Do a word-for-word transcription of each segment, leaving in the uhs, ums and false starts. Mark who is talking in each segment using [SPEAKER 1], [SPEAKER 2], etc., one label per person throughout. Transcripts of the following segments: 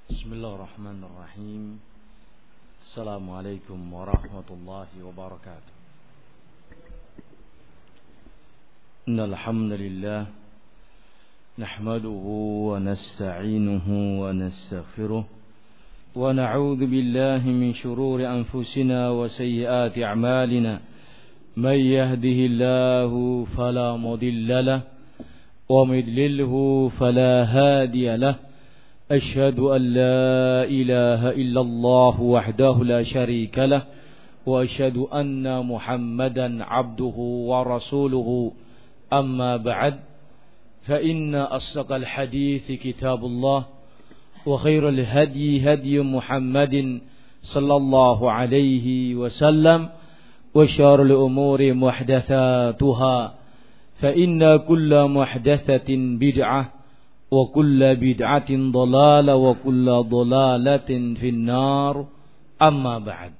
[SPEAKER 1] بسم الله الرحمن الرحيم. السلام عليكم ورحمة الله وبركاته. إن الحمد لله نحمده ونستعينه ونستغفره ونعوذ بالله من شرور أنفسنا وسيئات أعمالنا. من يهده الله فلا مضل له ومن يضلله فلا هادي له. أشهد أن لا إله إلا الله وحده لا شريك له وأشهد أن محمدا عبده ورسوله. أما بعد فإن أصدق الحديث كتاب الله وخير الهدي هدي محمد صلى الله عليه وسلم وشر الأمور محدثاتها فإن كل محدثة بدعة وكل بدعة ضلالة وكل ضلالة في النار. أما بعد.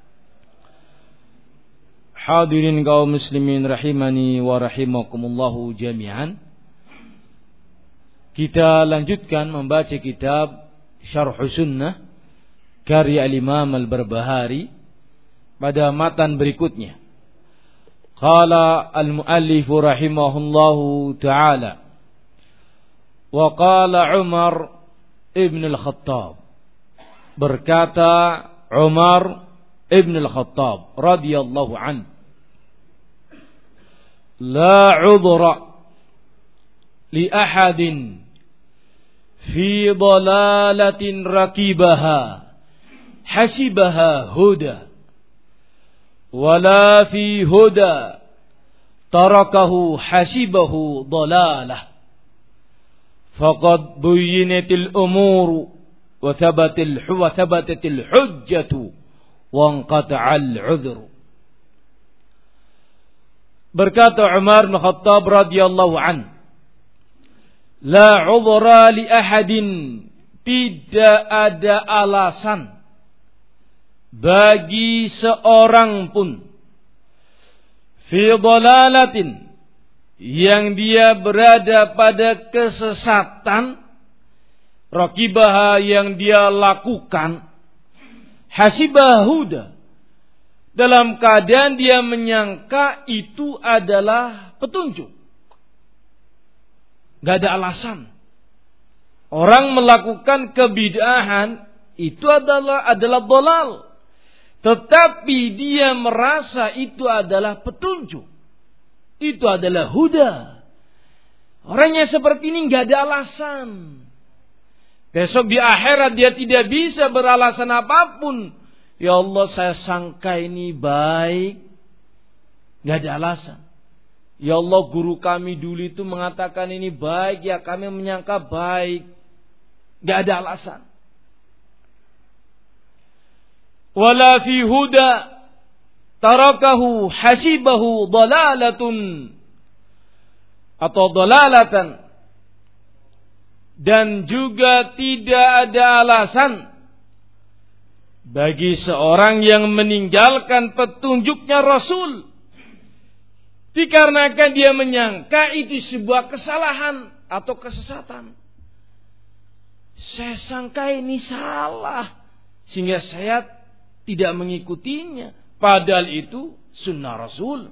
[SPEAKER 1] Hadirin kaum muslimin rahimani wa rahimakumullahu jami'an. Kita lanjutkan membaca kitab Syarh Sunnah karya Imam Al-Barbahari pada matan berikutnya. Qala al-muallif rahimahullahu ta'ala wa qala Umar ibn al-Khattab, berkata Umar ibn al-Khattab radhiyallahu an, la udhra li ahadin fi dalalatin rakibaha hasibaha huda wala fi huda tarakahu hasibahu dalalah. Faqad buyyinatil umuru wa thabatil wa thabatatil hujjatu wa anqata'al 'udhru. Berkata Umar bin Khattab radhiyallahu an, la 'udhra li ahadin, tidak ada alasan bagi seorang pun fi dhalalatin, yang dia berada pada kesesatan, rakibaha, yang dia lakukan, hasibah huda, dalam keadaan dia menyangka itu adalah petunjuk. Gak ada alasan. Orang melakukan kebid'ahan itu adalah adalah dhalal, tetapi dia merasa itu adalah petunjuk, itu adalah huda. Orang yang seperti ini gak ada alasan. Besok di akhirat dia tidak bisa beralasan apapun. Ya Allah, saya sangka ini baik. Gak ada alasan. Ya Allah, guru kami dulu itu mengatakan ini baik, ya kami menyangka baik. Gak ada alasan. Wala fi huda tarakahu hasibahu dalalatun atau dalalatan, dan juga tidak ada alasan bagi seorang yang meninggalkan petunjuknya Rasul dikarenakan dia menyangka itu sebuah kesalahan atau kesesatan. Saya sangka ini salah sehingga saya tidak mengikutinya, padahal itu sunnah Rasul.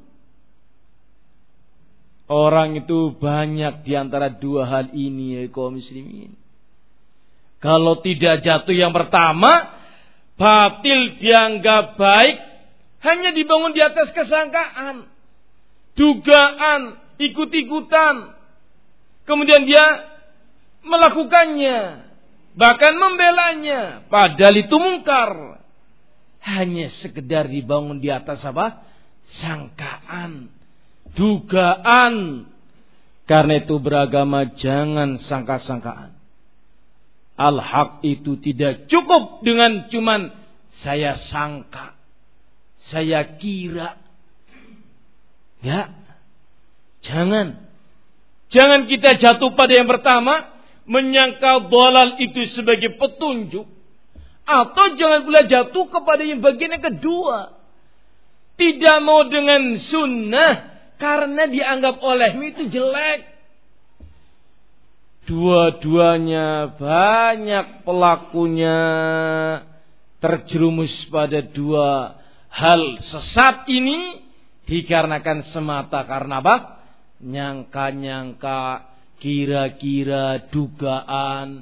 [SPEAKER 1] Orang itu banyak di antara dua hal ini, ya kaum muslimin. Kalau tidak jatuh yang pertama, batil dianggap baik, hanya dibangun di atas kesangkaan, dugaan, ikut-ikutan. Kemudian dia melakukannya, bahkan membelanya, padahal itu mungkar. Hanya sekedar dibangun di atas apa? Sangkaan, dugaan. Karena itu beragama jangan sangka-sangkaan. Al-haq itu tidak cukup dengan cuman saya sangka, saya kira. Ya, jangan. Jangan kita jatuh pada yang pertama, menyangka dhalal itu sebagai petunjuk. Atau jangan pula jatuh kepada yang bagian yang kedua, tidak mau dengan sunnah karena dianggap olehmu itu jelek. dua-duanya banyak pelakunya terjerumus pada dua hal sesat ini dikarenakan semata karena apa? Nyangka-nyangka, kira-kira, dugaan.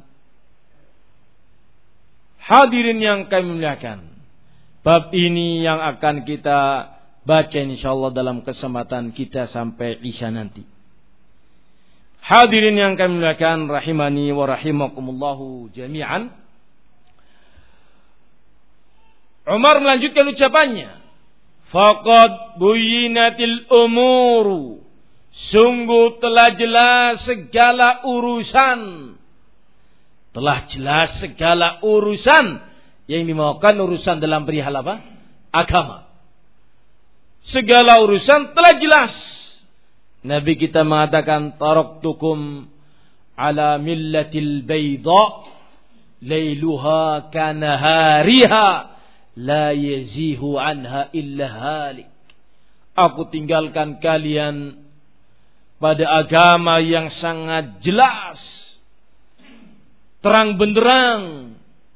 [SPEAKER 1] Hadirin yang kami muliakan, bab ini yang akan kita baca insyaallah dalam kesempatan kita sampai Isya nanti. Hadirin yang kami muliakan rahimani wa rahimakumullahu jami'an. Umar melanjutkan ucapannya, faqad buyinatil umuru, sungguh telah jelas segala urusan. Telah jelas segala urusan yang dimaukan urusan dalam perihal apa? Agama. Segala urusan telah jelas. Nabi kita mengatakan taraktukum ala millatil bayda lailuha kanahariha la yazihu anha illa halik. Aku tinggalkan kalian pada agama yang sangat jelas, terang benderang,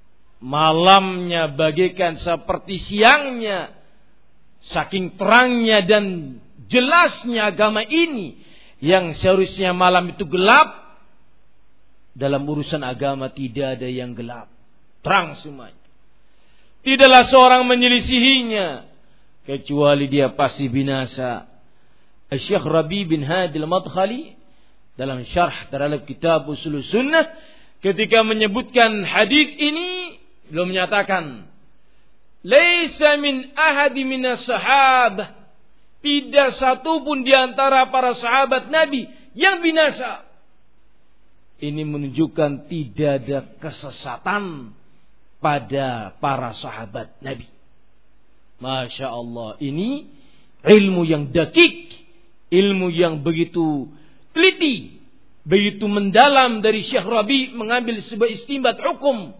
[SPEAKER 1] malamnya bagaikan seperti siangnya. Saking terangnya dan jelasnya agama ini, yang seharusnya malam itu gelap, dalam urusan agama tidak ada yang gelap, terang semuanya. Tidaklah seorang menyelisihinya kecuali dia pasti binasa. Syekh Rabi bin Hadi al-Madkhali dalam syarh terhadap kitab Ushul Sunnah ketika menyebutkan hadis ini, beliau menyatakan, laisa min ahadi minas sahabah, tidak satu pun di antara para sahabat Nabi yang binasa. Ini menunjukkan tidak ada kesesatan pada para sahabat Nabi. Masya Allah, ini ilmu yang dakik, ilmu yang begitu teliti, begitu mendalam dari Syekh Rabi mengambil sebuah istinbat hukum.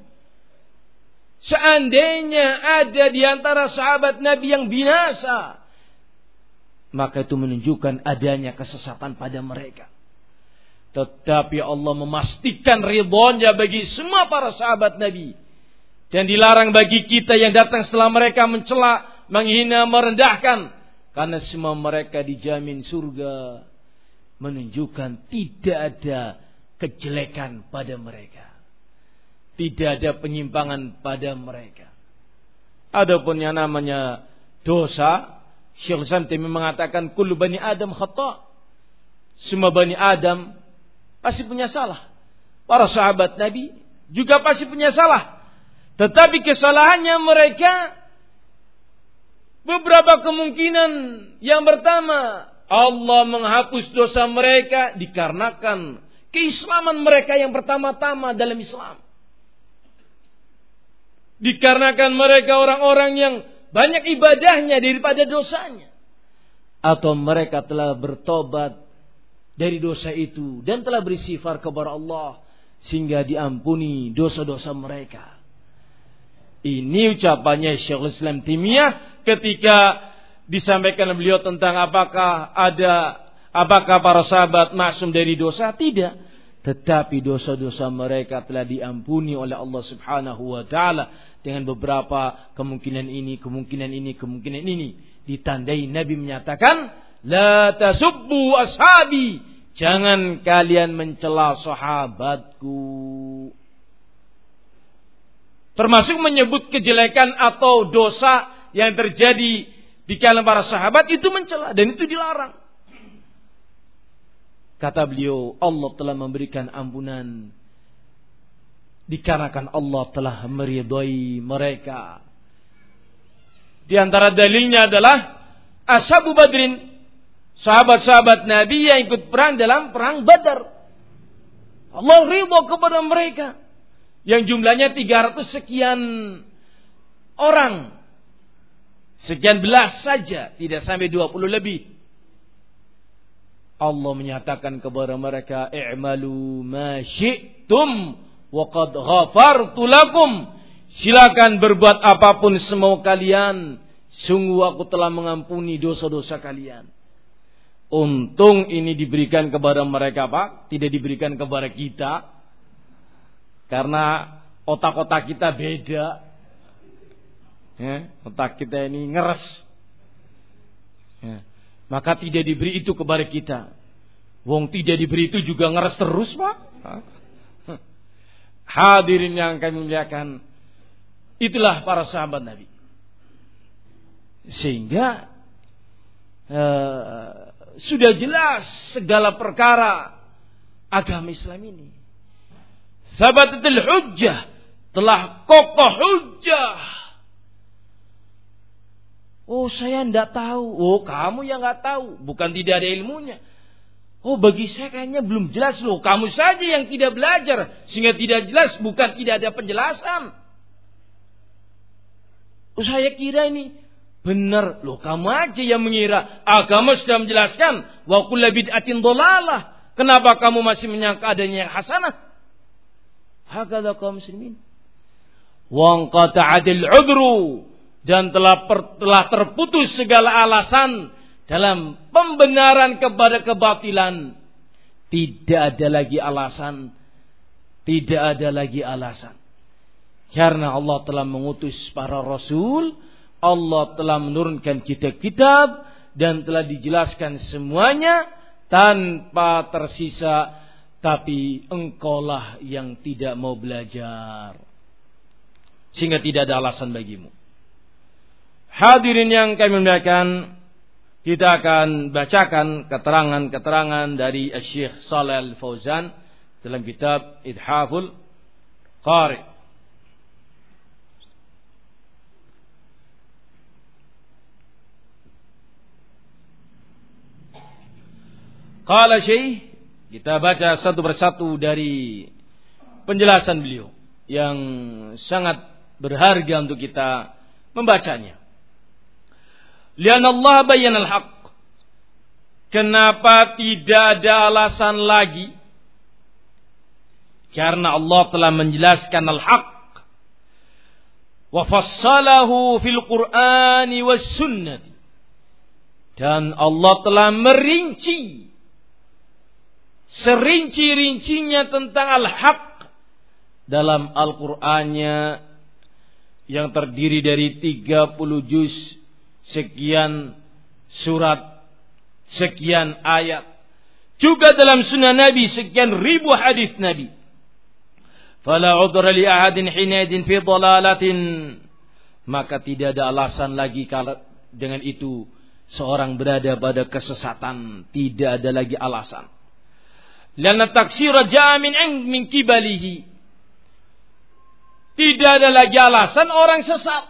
[SPEAKER 1] Seandainya ada di antara sahabat Nabi yang binasa, maka itu menunjukkan adanya kesesatan pada mereka. Tetapi Allah memastikan ridhonya bagi semua para sahabat Nabi, dan dilarang bagi kita yang datang setelah mereka mencela, menghina, merendahkan, karena semua mereka dijamin surga, menunjukkan tidak ada kejelekan pada mereka, tidak ada penyimpangan pada mereka. Adapun yang namanya dosa, Syekh Santimi mengatakan kullu bani Adam khata'. Semua bani Adam pasti punya salah. Para sahabat Nabi juga pasti punya salah. Tetapi kesalahannya mereka beberapa kemungkinan. Yang pertama, Allah menghapus dosa mereka dikarenakan keislaman mereka yang pertama-tama dalam Islam. Dikarenakan mereka orang-orang yang banyak ibadahnya daripada dosanya. Atau mereka telah bertobat dari dosa itu dan telah beristighfar kepada Allah sehingga diampuni dosa-dosa mereka. Ini ucapannya Syekhul Islam Taimiyah ketika disampaikan beliau tentang apakah ada apakah para sahabat maksum dari dosa? Tidak. Tetapi dosa-dosa mereka telah diampuni oleh Allah Subhanahu wa taala dengan beberapa kemungkinan ini, kemungkinan ini, kemungkinan ini. Ditandai Nabi menyatakan, la tasubbu ashabi, jangan kalian mencela sahabatku. Termasuk menyebut kejelekan atau dosa yang terjadi di kalangan para sahabat itu mencela, dan itu dilarang. Kata beliau, Allah telah memberikan ampunan dikarenakan Allah telah meridhai mereka. Di antara dalilnya adalah Ashabu Badrin, sahabat-sahabat Nabi yang ikut perang dalam perang Badar. Allah ridha kepada mereka yang jumlahnya tiga ratus sekian orang. Sekian belas saja, tidak sampai dua puluh lebih. Allah menyatakan kepada mereka, i'malu ma syi'tum wa qad ghafartu lakum. Silakan berbuat apapun semau kalian, sungguh aku telah mengampuni dosa-dosa kalian. Untung ini diberikan kepada mereka, Pak, tidak diberikan kepada kita. Karena otak-otak kita beda. Ya, otak kita ini ngeres. Ya, maka tidak diberi itu kepada kita. Wong tidak diberi itu juga ngeres terus, Pak. Hadirin yang kami muliakan, itulah para sahabat Nabi. Sehingga eh, sudah jelas segala perkara agama Islam ini. Sabatatul hujjah, telah kokoh hujjah. Oh, saya enggak tahu. Oh, kamu yang enggak tahu. Bukan tidak ada ilmunya. Oh, bagi saya kayaknya belum jelas loh. Kamu saja yang tidak belajar sehingga tidak jelas, bukan tidak ada penjelasan. Oh, saya kira ini benar. Loh, kamu aja yang mengira. Agama sudah menjelaskan. Wa kullu bid'atin dhalalah. Kenapa kamu masih menyangka adanya yang hasanah? Hakadha kaum muslimin. Wa qata'adil 'udhru, dan telah per, telah terputus segala alasan dalam pembenaran kepada kebatilan. Tidak ada lagi alasan. Tidak ada lagi alasan. Karena Allah telah mengutus para rasul, Allah telah menurunkan kitab-kitab, dan telah dijelaskan semuanya tanpa tersisa. Tapi engkaulah yang tidak mau belajar, sehingga tidak ada alasan bagimu. Hadirin yang kami muliakan, kita akan bacakan keterangan-keterangan dari Syekh Shalih Al-Fauzan dalam kitab Ithaful Qari. Qala Syekh, kita baca satu persatu dari penjelasan beliau yang sangat berharga untuk kita membacanya. Lianna Allah bayyana al-haq. Kenapa tidak ada alasan lagi? Karena Allah telah menjelaskan al-haq. Wa fassalahu fil Qur'ani was sunnah. Dan Allah telah merinci serinci-rincinya tentang al-haq dalam Al-Qur'annya yang terdiri dari tiga puluh juz, sekian surat, sekian ayat. Juga dalam sunnah Nabi sekian ribu hadis Nabi. Fala udhra li ahadin hinaidin fi dhalalatin. Maka tidak ada alasan lagi kalau dengan itu seorang berada pada kesesatan. Tidak ada lagi alasan. Lana taksira jamin min kibalihi. Tidak ada lagi alasan orang sesat.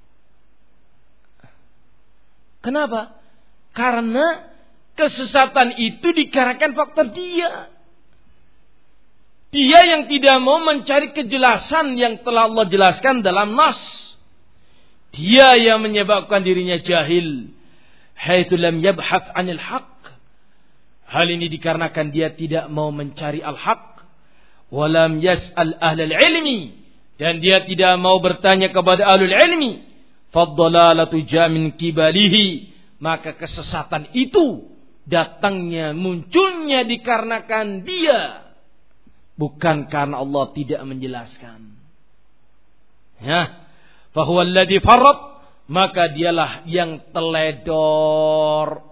[SPEAKER 1] Kenapa? Karena kesesatan itu dikarenakan faktor dia. Dia yang tidak mau mencari kejelasan yang telah Allah jelaskan dalam nas. Dia yang menyebabkan dirinya jahil. Haitsu lam yabhath 'anil haqq. Hal ini dikarenakan dia tidak mau mencari al-haq. Walam yas'al ahlal ilmi. Dan dia tidak mau bertanya kepada ahlul ilmi. Faddalalatu jamin kibalihi. Maka kesesatan itu datangnya, munculnya dikarenakan dia. Bukan karena Allah tidak menjelaskan. Ya. Fahuwa alladhi farrat. Maka dialah yang teledor.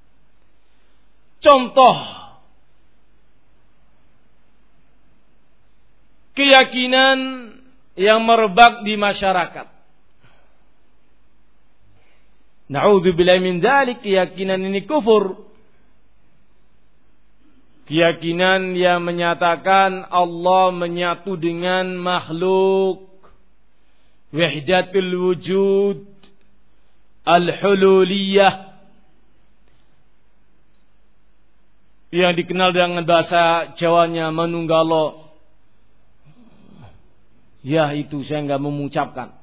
[SPEAKER 1] Contoh keyakinan yang merebak di masyarakat. Na'udzubillahi min dzalik, keyakinan ini kufur. Keyakinan yang menyatakan Allah menyatu dengan makhluk. Wahdatul wujud, al-hululiyah, yang dikenal dengan bahasa Jawanya manunggalo. Ya, itu saya enggak mengucapkan.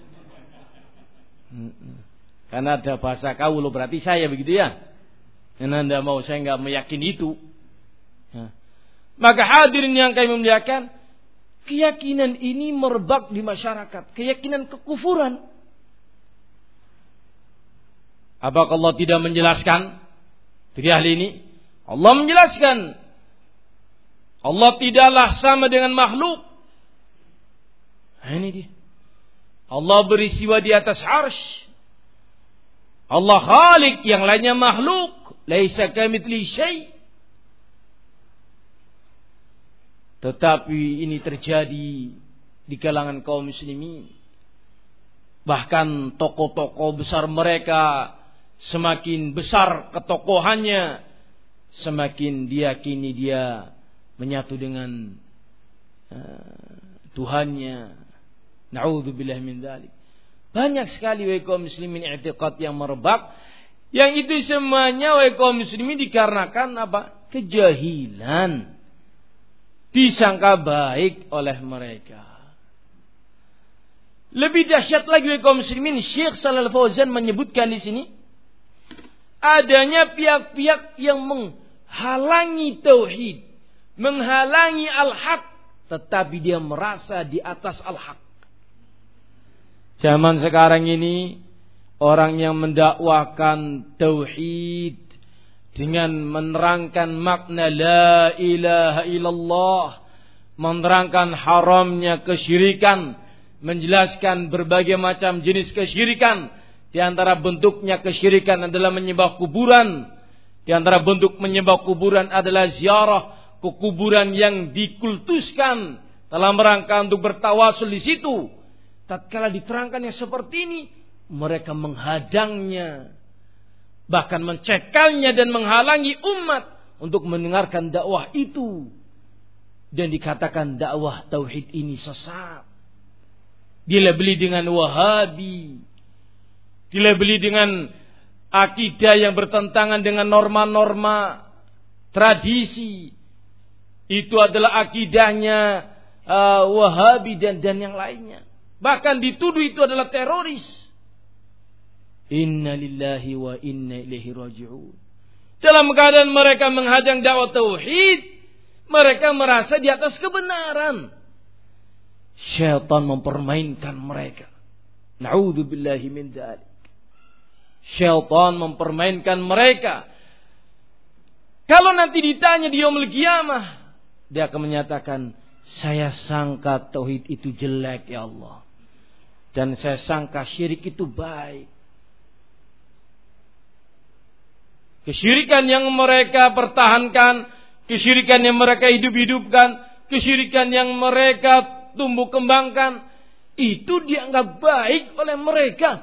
[SPEAKER 1] Karena ada bahasa kaulo, berarti saya begitu ya. Karena Anda mau, saya enggak meyakini itu. Ya. Maka hadirin yang kami muliakan, keyakinan ini merebak di masyarakat, keyakinan kekufuran. Apakah Allah tidak menjelaskan Fikih ahli ini Allah menjelaskan Allah tidaklah sama dengan makhluk. Nah, ini dia. Allah beristiwa di atas arsy. Allah khalik, yang lainnya makhluk. Laisa kamitslihi syai'. Tetapi ini terjadi di kalangan kaum muslimin. Bahkan tokoh-tokoh besar mereka semakin besar ketokohannya, semakin diyakini dia menyatu dengan uh, Tuhannya. Na'udzubillah min dzalik. Banyak sekali wahai kaum muslimin i'tiqad yang merebak, yang itu semuanya wahai kaum muslimin dikarenakan apa? Kejahilan. Disangka baik oleh mereka. Lebih dahsyat lagi wahai kaum muslimin, Syekh Shalal Fauzan menyebutkan di sini adanya pihak-pihak yang menghalangi tauhid, menghalangi al-haq, tetapi dia merasa di atas al-haq. Zaman sekarang ini orang yang mendakwakan tauhid dengan menerangkan makna la ilaha illallah, menerangkan haramnya kesyirikan, menjelaskan berbagai macam jenis kesyirikan. Di antara bentuknya kesyirikan adalah menyembah kuburan. Di antara bentuk menyembah kuburan adalah ziarah ke kuburan yang dikultuskan dalam rangka untuk bertawasul di situ. Tatkala diterangkan yang seperti ini, mereka menghadangnya, bahkan mencekalnya dan menghalangi umat untuk mendengarkan dakwah itu. Dan dikatakan dakwah tauhid ini sesat. Dilabeli dengan Wahabi, dilabeli dengan akidah yang bertentangan dengan norma-norma tradisi. Itu adalah akidahnya uh, Wahabi dan dan yang lainnya. Bahkan dituduh itu adalah teroris. Inna lillahi wa inna ilaihi raji'un. Dalam keadaan mereka menghadang dakwah tauhid, mereka merasa di atas kebenaran. Syaitan mempermainkan mereka. Na'udzubillahi min dzalik. Syaitan mempermainkan mereka. Kalau nanti ditanya di yaumul qiyamah, dia akan menyatakan, saya sangka tauhid itu jelek ya Allah, dan saya sangka syirik itu baik. Kesyirikan yang mereka pertahankan, kesyirikan yang mereka hidup-hidupkan, kesyirikan yang mereka tumbuh kembangkan, itu dianggap baik oleh mereka.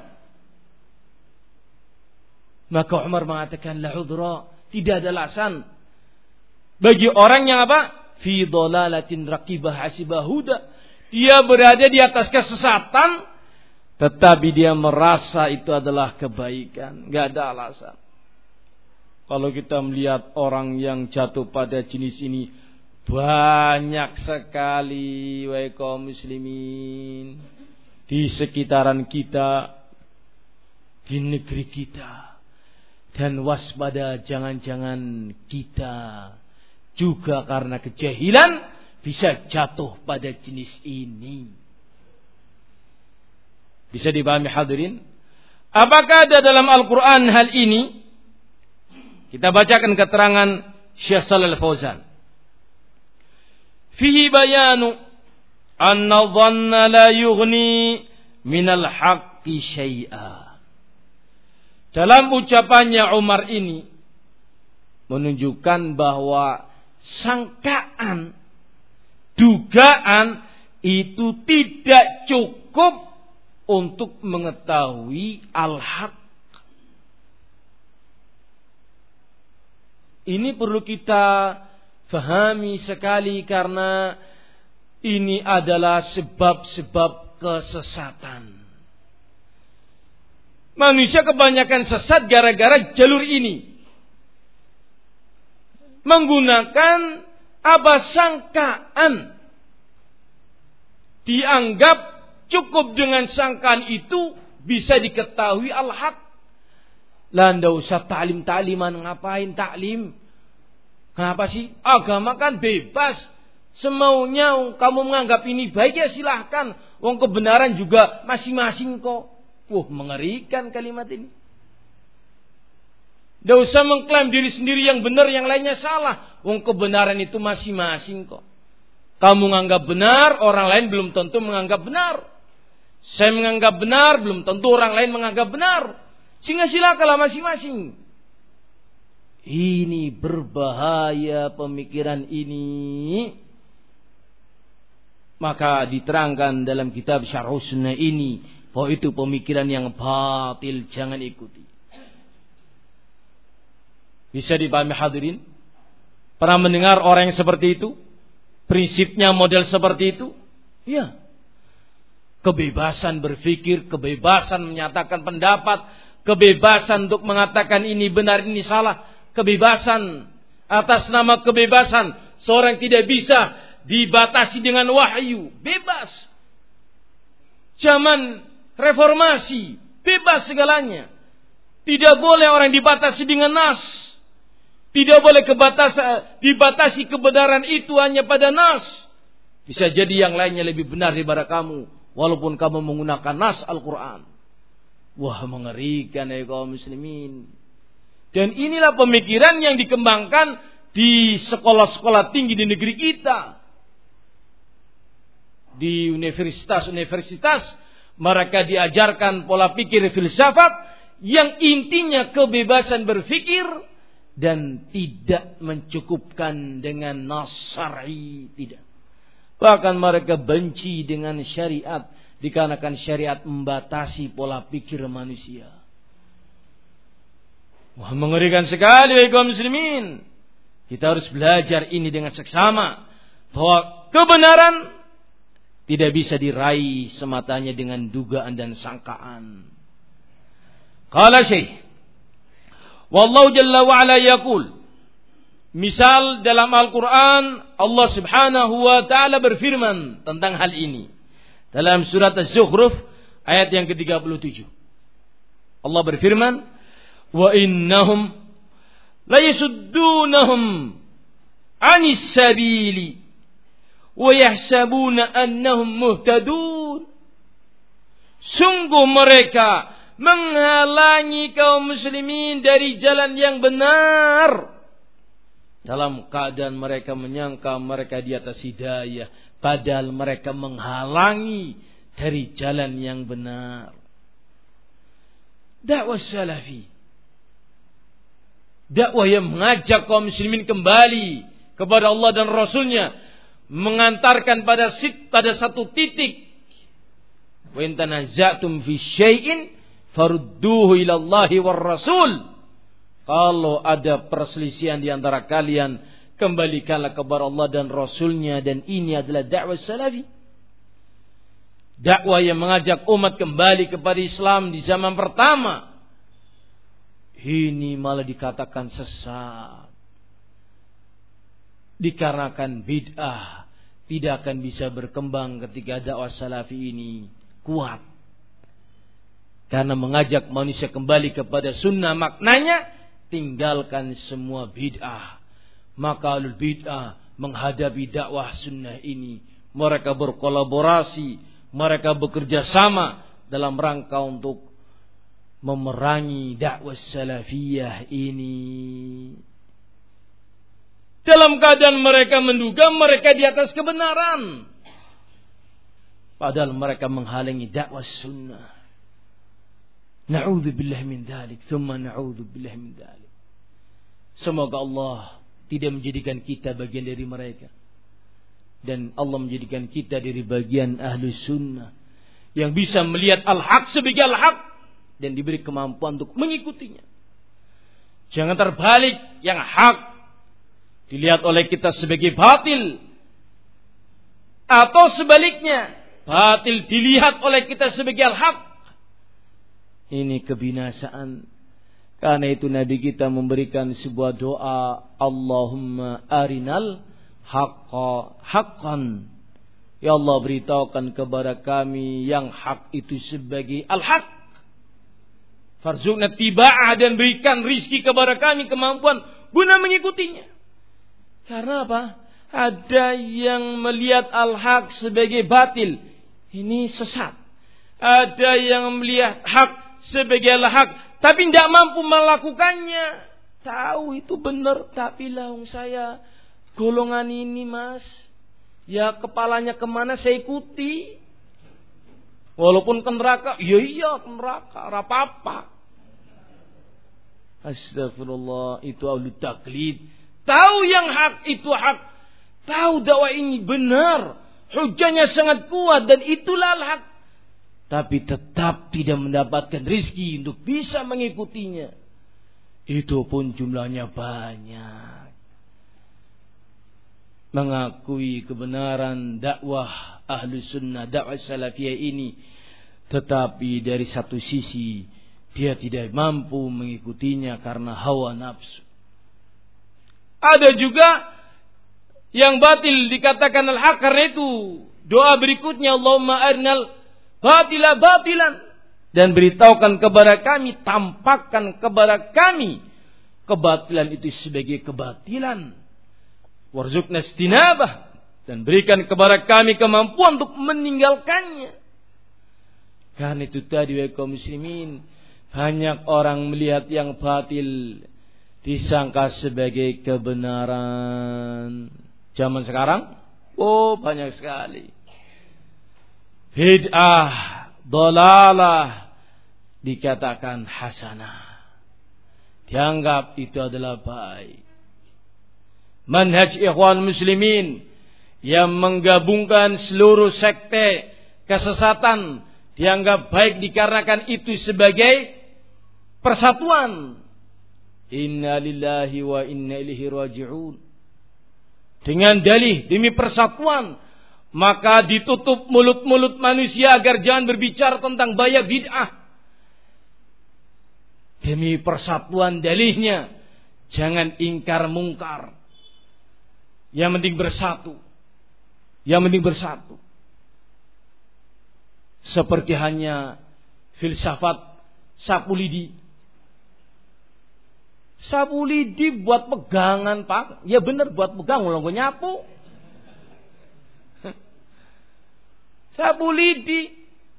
[SPEAKER 1] Maka Umar mengatakan la udhra, tidak ada alasan bagi orang yang apa? Fi dhalalatin raqibah hasibah huda. Dia berada di atas kesesatan, tetapi dia merasa itu adalah kebaikan. Enggak ada alasan. Kalau kita melihat orang yang jatuh pada jenis ini, banyak sekali wahai kaum muslimin di sekitaran kita, di negeri kita. Dan waspada, jangan-jangan kita juga karena kejahilan bisa jatuh pada jenis ini. Bisa dipahami hadirin? Apakah ada dalam Al-Quran hal ini? Kita bacakan keterangan Syekh Shalal Fauzan. Fihi bayanu anna dhanna la yughni minal haqqi syai'a. Dalam ucapannya Umar ini menunjukkan bahwa sangkaan, dugaan itu tidak cukup untuk mengetahui al-haq. Ini perlu kita fahami sekali karena ini adalah sebab-sebab kesesatan. Manusia kebanyakan sesat gara-gara jalur ini. Menggunakan apa sangkaan. Dianggap cukup dengan sangkaan itu bisa diketahui al-haq. Lah ndak usah ta'lim-ta'liman, ngapain ta'lim? Kenapa sih? Agama kan bebas. Semaunya kamu menganggap ini baik ya silahkan. Wong kebenaran juga masing-masing kok. Wah, mengerikan kalimat ini. Tidak usah mengklaim diri sendiri yang benar, yang lainnya salah. Wong kebenaran itu masing-masing kok. Kamu menganggap benar, orang lain belum tentu menganggap benar. Saya menganggap benar, belum tentu orang lain menganggap benar. Sehingga silakanlah masing-masing. Ini berbahaya pemikiran ini. Maka diterangkan dalam kitab Syarh Sunnah ini bahwa itu pemikiran yang batil, jangan ikuti. Bisa dipahami hadirin? Pernah mendengar orang yang seperti itu? Prinsipnya model seperti itu? Ya. Kebebasan berpikir, kebebasan menyatakan pendapat, kebebasan untuk mengatakan ini benar, ini salah. Kebebasan, atas nama kebebasan, seorang tidak bisa dibatasi dengan wahyu. Bebas. Zaman reformasi, bebas segalanya. Tidak boleh orang dibatasi dengan nas. Tidak boleh kebatasi, dibatasi kebenaran itu hanya pada nas. Bisa jadi yang lainnya lebih benar daripada kamu, walaupun kamu menggunakan nas Al-Quran. Wah, mengerikan ya kaum muslimin. Dan inilah pemikiran yang dikembangkan di sekolah-sekolah tinggi di negeri kita. Di universitas-universitas mereka diajarkan pola pikir filsafat yang intinya kebebasan berpikir dan tidak mencukupkan dengan nas syar'i, tidak. Bahkan mereka benci dengan syariat dikarenakan syariat membatasi pola pikir manusia. Wah, mengerikan sekali ya kaum muslimin. Kita harus belajar ini dengan seksama bahwa kebenaran tidak bisa diraih sematanya dengan dugaan dan sangkaan. Qala Syekh, wallahu jalla wa ala yaqul. Misal dalam Al-Quran Allah subhanahu wa ta'ala berfirman tentang hal ini. Dalam surat Az-Zukhruf ayat yang ke tiga puluh tujuh. Allah berfirman, wa innahum la yasuddunahum 'anis sabili wa yahsabuna annahum muhtadun. Sungguh mereka menghalangi kaum muslimin dari jalan yang benar, dalam keadaan mereka menyangka mereka di atas hidayah, padahal mereka menghalangi dari jalan yang benar. Dakwah salafi, dakwah yang mengajak kaum muslimin kembali kepada Allah dan Rasulnya, mengantarkan pada sit, pada satu titik. Wa in tanaza'tum fi syai'in farudduhu ila Allahi war Rasul. Kalau ada perselisihan di antara kalian, kembalikanlah kepada Allah dan Rasulnya. Dan ini adalah dakwah salafi, dakwah yang mengajak umat kembali kepada Islam di zaman pertama. Ini malah dikatakan sesat, dikarenakan bid'ah tidak akan bisa berkembang ketika dakwah salafi ini kuat. Karena mengajak manusia kembali kepada sunnah, maknanya tinggalkan semua bid'ah. Maka ahlul bid'ah menghadapi dakwah sunnah ini, mereka berkolaborasi, mereka bekerja sama dalam rangka untuk memerangi dakwah salafiyah ini. Dalam keadaan mereka menduga mereka di atas kebenaran, padahal mereka menghalangi dakwah sunnah. Na'udzubillah min dzalik, tsumma na'udzubillah min dzalik. Semoga Allah tidak menjadikan kita bagian dari mereka, dan Allah menjadikan kita dari bagian ahlu sunnah yang bisa melihat al-haq sebagai al-haq dan diberi kemampuan untuk mengikutinya. Jangan terbalik, yang hak dilihat oleh kita sebagai batil, atau sebaliknya, batil dilihat oleh kita sebagai al-haq. Ini kebinasaan. Karena itu Nabi kita memberikan sebuah doa, Allahumma arinal haqqa haqqan. Ya Allah, beritahukan kepada kami yang hak itu sebagai al-haq. Farzuqna tiba'ah, dan berikan rizki kepada kami kemampuan guna mengikutinya. Karena apa? Ada yang melihat al-haq sebagai batil, ini sesat. Ada yang melihat hak sebagai al-haq tapi tidak mampu melakukannya, tahu itu benar, tapi lah saya golongan ini mas, ya kepalanya kemana saya ikuti. Walaupun ke neraka, iya iya ke neraka, apa-apa. Astagfirullah, itu ahli taklid. Tahu yang hak itu hak, tahu dakwah ini benar, hujahnya sangat kuat dan itulah hak. Tapi tetap tidak mendapatkan rezeki untuk bisa mengikutinya. Itu pun jumlahnya banyak. Mengakui kebenaran dakwah ahlu sunnah, dakwah salafiyah ini, tetapi dari satu sisi dia tidak mampu mengikutinya karena hawa nafsu. Ada juga yang batil dikatakan al-haq, karena itu doa berikutnya, Allahumma arnal batila batilan, dan beritahukan kepada kami, tampakkan kepada kami kebatilan itu sebagai kebatilan. Warzuqna istinabah, dan berikan kepada kami kemampuan untuk meninggalkannya. Karena itu tadi wahai kaum muslimin, banyak orang melihat yang batil disangka sebagai kebenaran. Zaman sekarang, oh banyak sekali bid'ah, dhalalah dikatakan hasanah, dianggap itu adalah baik. Manhaj ikhwan muslimin yang menggabungkan seluruh sekte kesesatan dianggap baik dikarenakan itu sebagai persatuan. Inna lillahi wa inna ilaihi raji'un. Dengan dalih demi persatuan, maka ditutup mulut-mulut manusia agar jangan berbicara tentang bahaya bid'ah. Demi persatuan dalihnya, jangan ingkar mungkar. Yang penting bersatu. Yang penting bersatu. Seperti hanya filsafat Sapulidi. Sapulidi buat pegangan, Pak. Ya benar buat pegang, ulang gue nyapu. Sapulidi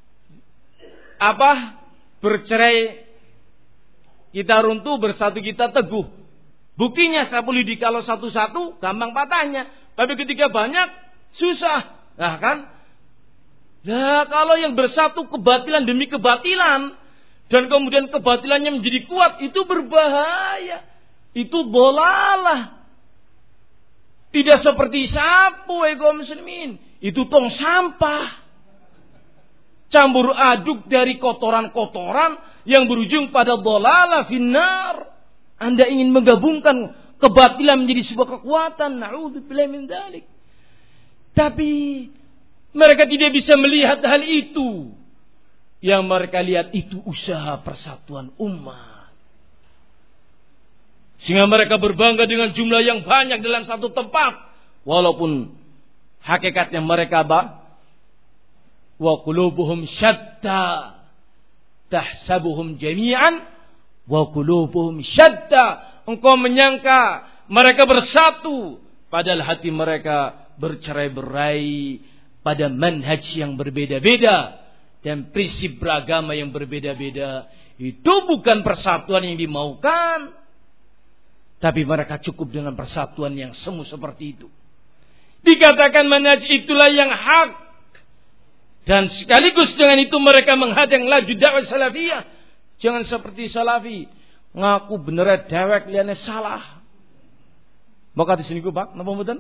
[SPEAKER 1] apa? Bercerai kita runtuh, bersatu kita teguh. Buktinya Sapulidi kalau satu-satu gampang patahnya, tapi ketika banyak susah. Nah kan? Nah kalau yang bersatu kebatilan demi kebatilan, dan kemudian kebatilannya menjadi kuat, itu berbahaya. Itu dhalalah. Tidak seperti sapu, ego muslimin. Itu tong sampah. Campur aduk dari kotoran-kotoran yang berujung pada dhalalah finnar. Anda ingin menggabungkan kebatilan menjadi sebuah kekuatan. Na'udzubillahi min dzalik. Tapi mereka tidak bisa melihat hal itu. Yang mereka lihat itu usaha persatuan umat. Sehingga mereka berbangga dengan jumlah yang banyak dalam satu tempat. Walaupun hakikatnya mereka bah, wa qulubuhum syatta tahsabuhum jami'an wa qulubuhum syatta. Engkau menyangka mereka bersatu, padahal hati mereka bercerai-berai pada manhaj yang berbeda-beda dan prinsip beragama yang berbeda-beda. Itu bukan persatuan yang dimaukan. Tapi mereka cukup dengan persatuan yang semu seperti itu. Dikatakan manhaj itulah yang hak. Dan sekaligus dengan itu mereka menghadang laju dakwah salafiyah. Jangan seperti salafi, ngaku bener dewek liane salah. Maka di sini ku Pak, napa mboten?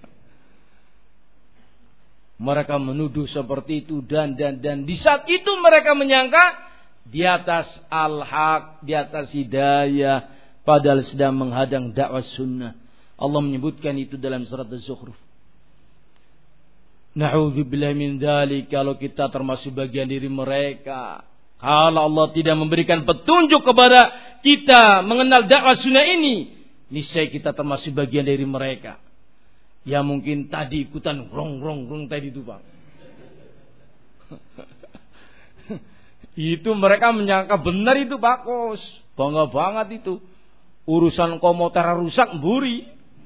[SPEAKER 1] Mereka menuduh seperti itu dan dan dan di saat itu mereka menyangka di atas al-haq, di atas hidayah, padahal sedang menghadang dakwah sunnah. Allah menyebutkan itu dalam surat Az-Zukhruf. Na'udzubillahi min dzalik, kalau kita termasuk bagian dari mereka. Kalau Allah tidak memberikan petunjuk kepada kita mengenal dakwah sunnah ini, niscaya kita termasuk bagian dari mereka. Ya mungkin tadi ikutan rong-rong-rong tadi itu Pak. Itu mereka menyangka benar itu Pak Kos. Bangga banget itu. Urusan komoter rusak mburi.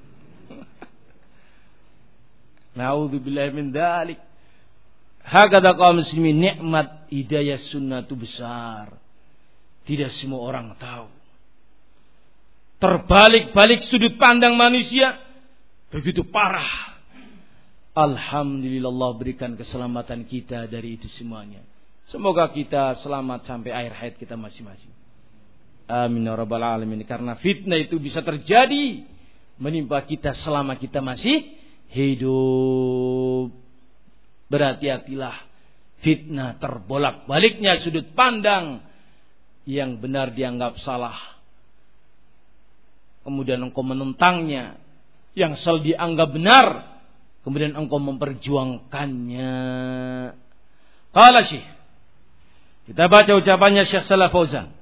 [SPEAKER 1] Na'udzubillahi min dzalik. Hakada kaum muslimin, nikmat hidayah sunnah itu besar. Tidak semua orang tahu. terbalik-balik sudut pandang manusia begitu parah. Alhamdulillah berikan keselamatan kita dari itu semuanya. Semoga kita selamat sampai akhir hayat kita masing-masing. Amin ya rabbal alamin. Karena fitnah itu bisa terjadi menimpa kita selama kita masih hidup. Berhati-hatilah fitnah terbolak-baliknya sudut pandang yang benar dianggap salah. Kemudian engkau menentangnya. Yang salah dianggap benar. Kemudian engkau memperjuangkannya. Qala Syekh. Kita baca ucapannya Syekh Shalih Fauzan.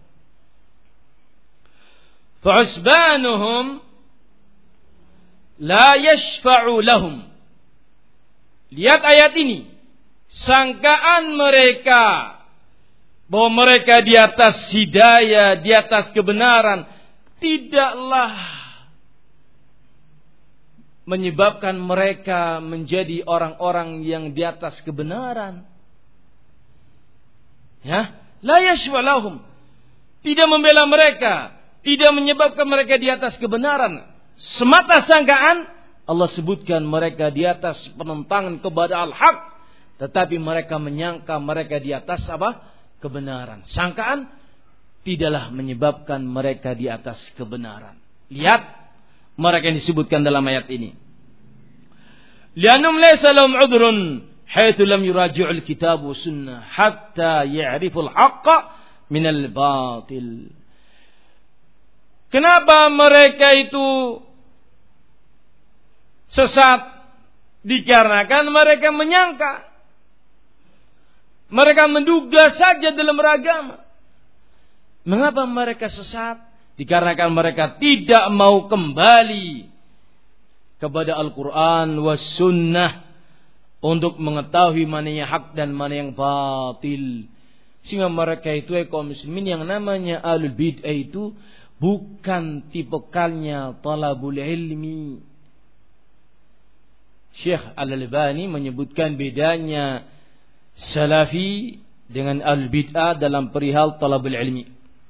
[SPEAKER 1] Fa'usbanuhum la yashfa'u lahum. Lihat ayat ini. Sangkaan mereka bahwa mereka di atas hidayah, di atas kebenaran, tidaklah menyebabkan mereka menjadi orang-orang yang di atas kebenaran. Ya, la yashfa' lahum. Tidak membela mereka, tidak menyebabkan mereka di atas kebenaran. Semata sangkaan Allah sebutkan mereka di atas penentangan kepada al-haq, tetapi mereka menyangka mereka di atas apa? Kebenaran. Sangkaan tidaklah menyebabkan mereka di atas kebenaran. Lihat mereka yang disebutkan dalam ayat ini. Li'annum laysa lahum 'udhrun haitsu lam yuraji'ul kitab wa sunnah hatta ya'riful haqqa minal batil. Kenapa mereka itu sesat? Dikarenakan mereka menyangka, mereka menduga saja dalam beragama. Mengapa mereka sesat? Dikarenakan mereka tidak mau kembali kepada Al-Quran was sunnah untuk mengetahui mana yang hak dan mana yang batil. Sehingga mereka itu kaum muslimin yang namanya ahlul bid'ah itu bukan tipikalnya talabul ilmi. Syekh Al-Albani menyebutkan bedanya salafi dengan ahlul bid'ah dalam perihal talabul ilmi.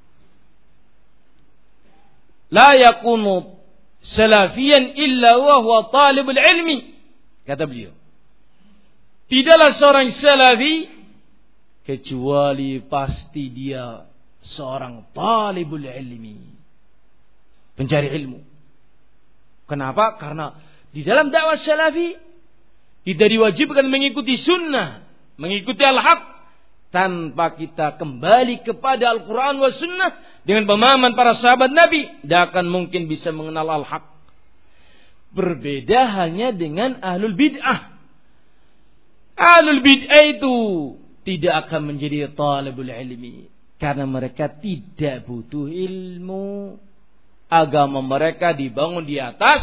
[SPEAKER 1] La yakunu salafiyan illa wa huwa talibul ilmi, kata beliau. Tidaklah seorang salafi kecuali pasti dia seorang talibul ilmi, pencari ilmu. Kenapa? Karena di dalam dakwah salafi tidak diwajibkan mengikuti sunnah, mengikuti al-haq, tanpa kita kembali kepada Al-Quran wa sunnah dengan pemahaman para sahabat Nabi, tidak akan mungkin bisa mengenal al-haq. Berbeda halnya dengan ahlul bid'ah. Ahlul bid'ah itu tidak akan menjadi talibul ilmi karena mereka tidak butuh ilmu. Agama mereka dibangun di atas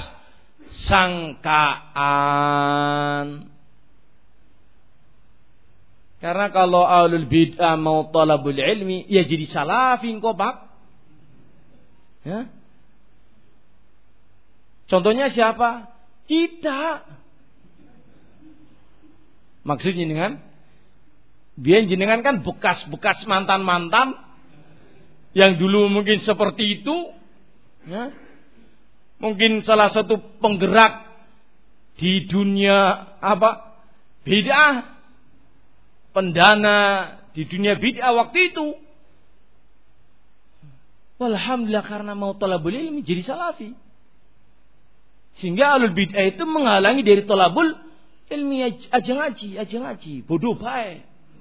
[SPEAKER 1] sangkaan. Karena kalau ahlul bid'ah mau talabul ilmi, ya jadi salafi engkau, Pak. Ya? Contohnya siapa? Kita. Maksudnya dengan biar jenengan kan bekas-bekas mantan-mantan yang dulu mungkin seperti itu, ya? Mungkin salah satu penggerak di dunia apa? Bid'ah, pendana di dunia bid'ah waktu itu. Alhamdulillah karena mau talabul ilmi jadi salafi. Sehingga ahlul bid'ah itu menghalangi dari talabul ilmi, aja ngaji, aja ngaji, bodoh baik.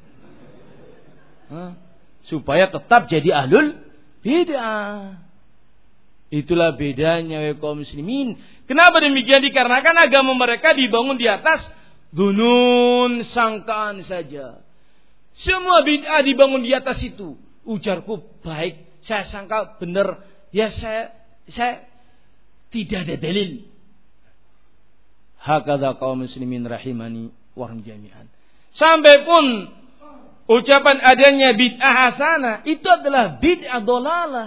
[SPEAKER 1] Hah? Supaya tetap jadi ahlul bid'ah. Itulah bedanya kaum muslimin. Kenapa demikian? Dikarenakan agama mereka dibangun di atas dunun, sangkaan saja. Semua bid'ah dibangun di atas itu. Ujarku baik, saya sangka benar, ya saya saya tidak ada dalil. Hakadha kaum muslimin rahimani wa hum jami'an. Sampai pun ucapan adanya bid'ah hasanah itu adalah bid'ah dolalah.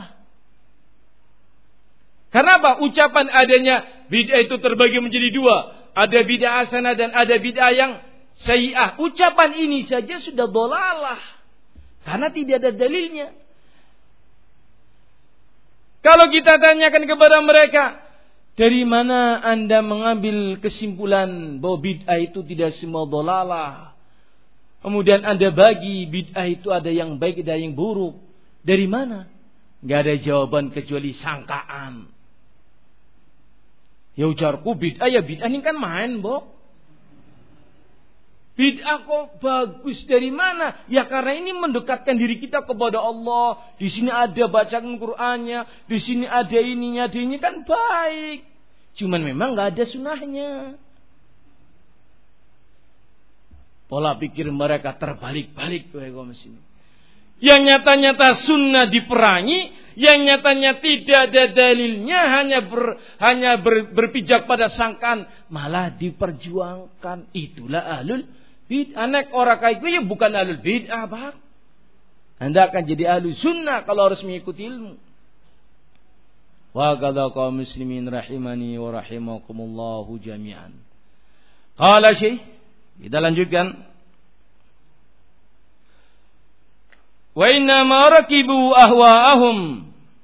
[SPEAKER 1] Kenapa? Ucapan adanya bid'ah itu terbagi menjadi dua. Ada bid'ah hasanah dan ada bid'ah yang sayyi'ah. Ucapan ini saja sudah dolalah. Karena tidak ada dalilnya. Kalau kita tanyakan kepada mereka, dari mana Anda mengambil kesimpulan bahwa bid'ah itu tidak semua dhalalah? Kemudian Anda bagi bid'ah itu ada yang baik, ada yang buruk. Dari mana? Gak ada jawaban kecuali sangkaan. Ya ujarku bid'ah, ya bid'ah ini kan main, Bo. Bid'ah kok bagus dari mana? Ya karena ini mendekatkan diri kita kepada Allah. Di sini ada bacaan Qur'annya, di sini ada ininya, di ini kan baik. Cuman memang nggak ada sunnahnya. Pola pikir mereka terbalik-balik, wahai kaum muslimin. Yang nyata-nyata sunnah diperangi, yang nyatanya tidak ada dalilnya, hanya ber, hanya ber, berpijak pada sangkaan, malah diperjuangkan. Itulah ahlul bid'ah. Anak orang kayak itu ya bukan ahlul bid'ah, Pak. Anda akan jadi ahlul sunnah kalau harus mengikuti ilmu. Wa qadha kaum muslimin rahimani wa rahimakumullahu jami'an. Qala Syekh, kita lanjutkan. Wa inna ma rakibu ahwa'ahum.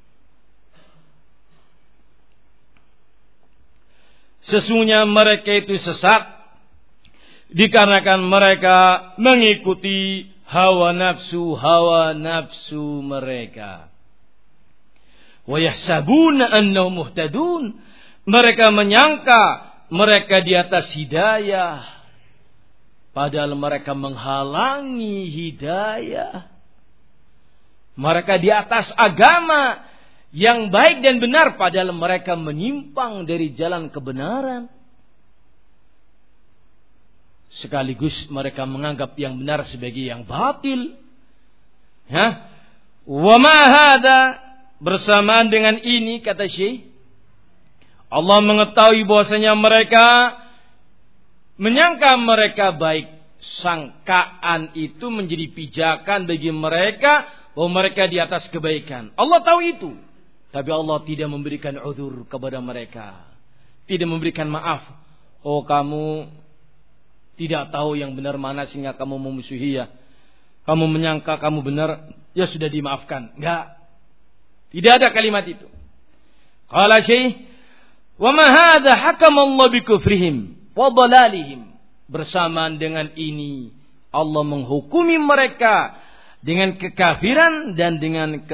[SPEAKER 1] Sesungguhnya mereka itu sesat dikarenakan mereka mengikuti hawa nafsu hawa nafsu mereka. Wa yahsabuna annahum muhtadun. Mereka menyangka mereka di atas hidayah, padahal mereka menghalangi hidayah. Mereka di atas agama yang baik dan benar, padahal mereka menyimpang dari jalan kebenaran. Sekaligus mereka menganggap yang benar sebagai yang batil. Ya. Wa ma hadza, bersamaan dengan ini kata Syekh, Allah mengetahui bahwasanya mereka menyangka mereka baik. Sangkaan itu menjadi pijakan bagi mereka bahwa mereka di atas kebaikan. Allah tahu itu. Tapi Allah tidak memberikan udzur kepada mereka. Tidak memberikan maaf. Oh, kamu tidak tahu yang benar mana sehingga kamu memusuhi ya. Kamu menyangka kamu benar, ya sudah dimaafkan. Enggak. Tidak ada kalimat itu. Qala Syekh, "Wa ma hadza hakama Allah bi kufrihim wa dhalalihim." Bersamaan dengan ini Allah menghukumi mereka dengan kekafiran dan dengan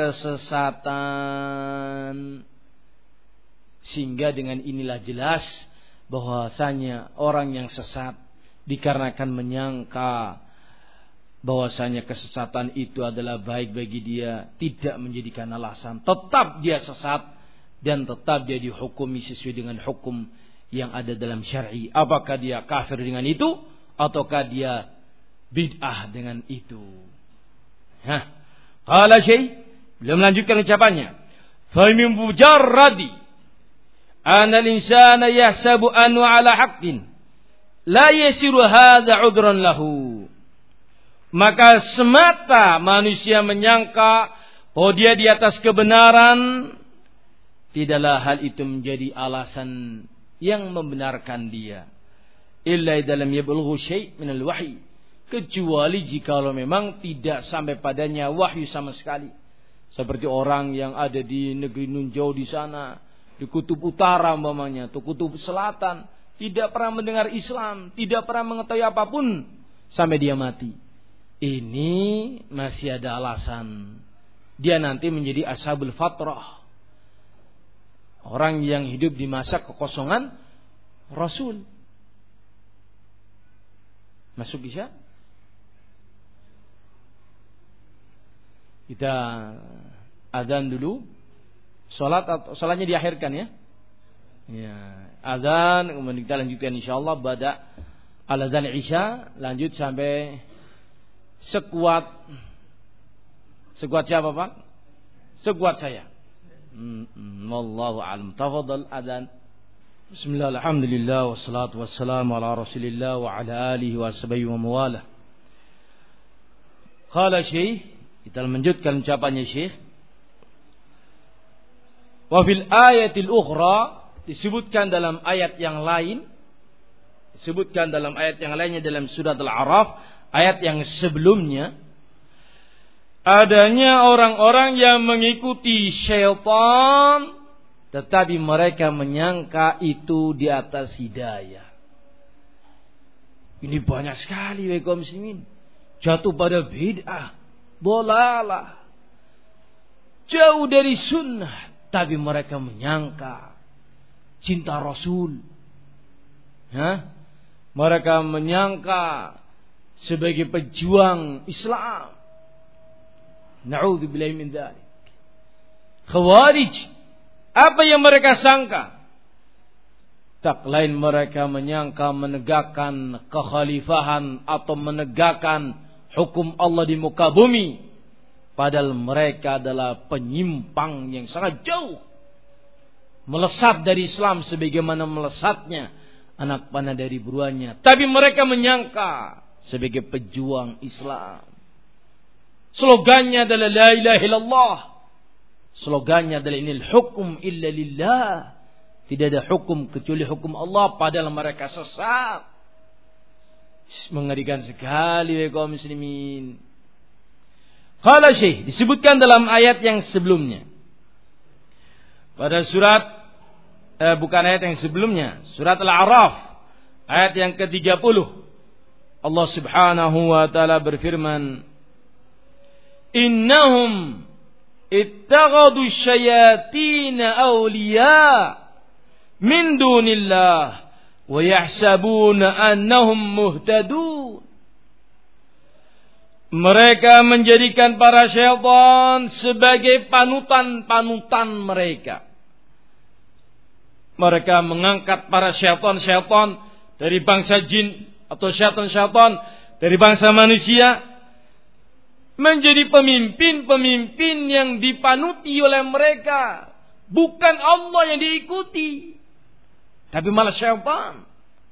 [SPEAKER 1] kesesatan. Sehingga dengan inilah jelas bahwasanya orang yang sesat dikarenakan menyangka bahwasanya kesesatan itu adalah baik bagi dia, tidak menjadikan alasan, tetap dia sesat dan tetap dia dihukumi sesuai dengan hukum yang ada dalam syar'i. Apakah dia kafir dengan itu ataukah dia bid'ah dengan itu? Hah. Qala Syekh, beliau melanjutkan ucapannya, fa min mujarradi anna al-insana yahsabu anhu ala haqqin la yasiru hadza 'udran lahu. Maka semata manusia menyangka bahwa dia di atas kebenaran, tidaklah hal itu menjadi alasan yang membenarkan dia. Illa dalam yablughu syai' min al-wahyi, kecuali jikalau memang tidak sampai padanya wahyu sama sekali. Seperti orang yang ada di negeri nun jauh di sana, di kutub utara umpamanya, atau kutub selatan, tidak pernah mendengar Islam, tidak pernah mengetahui apapun sampai dia mati. Ini masih ada alasan. Dia nanti menjadi ashabul fatrah. Orang yang hidup di masa kekosongan Rasul. Masuk Isya? Kita azan dulu. Salat atau salatnya diakhirkan ya? Ya, azan kemudian kita lanjutkan insyaallah pada al-azan Isya, lanjut sampai sekuat sekuat siapa Pak? Sekuat saya. Hmm, wallahu a'lam. Tafadhal adzan. Bismillah, alhamdulillah, wassalatu wassalamu ala Rasulillah wa ala alihi wa sahbihi wa mawalah. Qala Syekh, kita lanjutkan ucapannya Syekh. Wa fil ayatil ukhra, disebutkan dalam ayat yang lain, disebutkan dalam ayat yang lainnya dalam surat Al-A'raf, ayat yang sebelumnya, adanya orang-orang yang mengikuti syaitan, tetapi mereka menyangka itu di atas hidayah. Ini banyak sekali wahai kaum muslimin, jatuh pada bid'ah, dolalah, jauh dari sunnah, tapi mereka menyangka cinta Rasul. Hah? Mereka menyangka sebagai pejuang Islam. Na'udzubillahi min dzalik. Khawarij, apa yang mereka sangka? Tak lain mereka menyangka menegakkan kekhalifahan atau menegakkan hukum Allah di muka bumi. Padahal mereka adalah penyimpang yang sangat jauh. Melesat dari Islam sebagaimana melesatnya anak panah dari buruannya. Tapi mereka menyangka sebagai pejuang Islam. Slogannya adalah la ilaha illallah. Slogannya adalah inil hukum illa lillah. Tidak ada hukum kecuali hukum Allah, padahal mereka sesat. Mengerikan sekali wahai kaum muslimin. Qala Syekh, disebutkan dalam ayat yang sebelumnya. Pada surat eh, bukan ayat yang sebelumnya, surat Al-A'raf ayat yang ke tiga puluh. Allah Subhanahu wa taala berfirman, "Innahum ittaghadu syayatin awliya min dunillah wa yahsabuna annahum muhtadun." Mereka menjadikan para syaitan sebagai panutan-panutan mereka. Mereka mengangkat para syaitan-syaitan dari bangsa jin atau syaitan-syaitan dari bangsa manusia menjadi pemimpin-pemimpin yang dipanuti oleh mereka. Bukan Allah yang diikuti, tapi malah syaitan.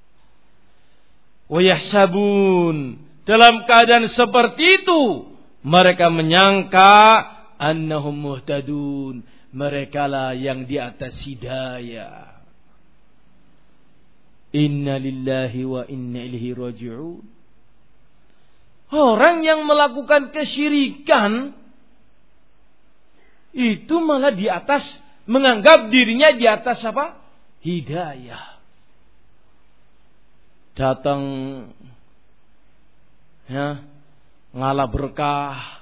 [SPEAKER 1] Wa yahsabun, dalam keadaan seperti itu mereka menyangka annahum muhtadun, mereka lah yang di atas hidayah. Inna lillahi wa inna ilaihi raji'un. Orang yang melakukan kesyirikan itu malah di atas, menganggap dirinya di atas apa? Hidayah. Datang ya, ngalah berkah,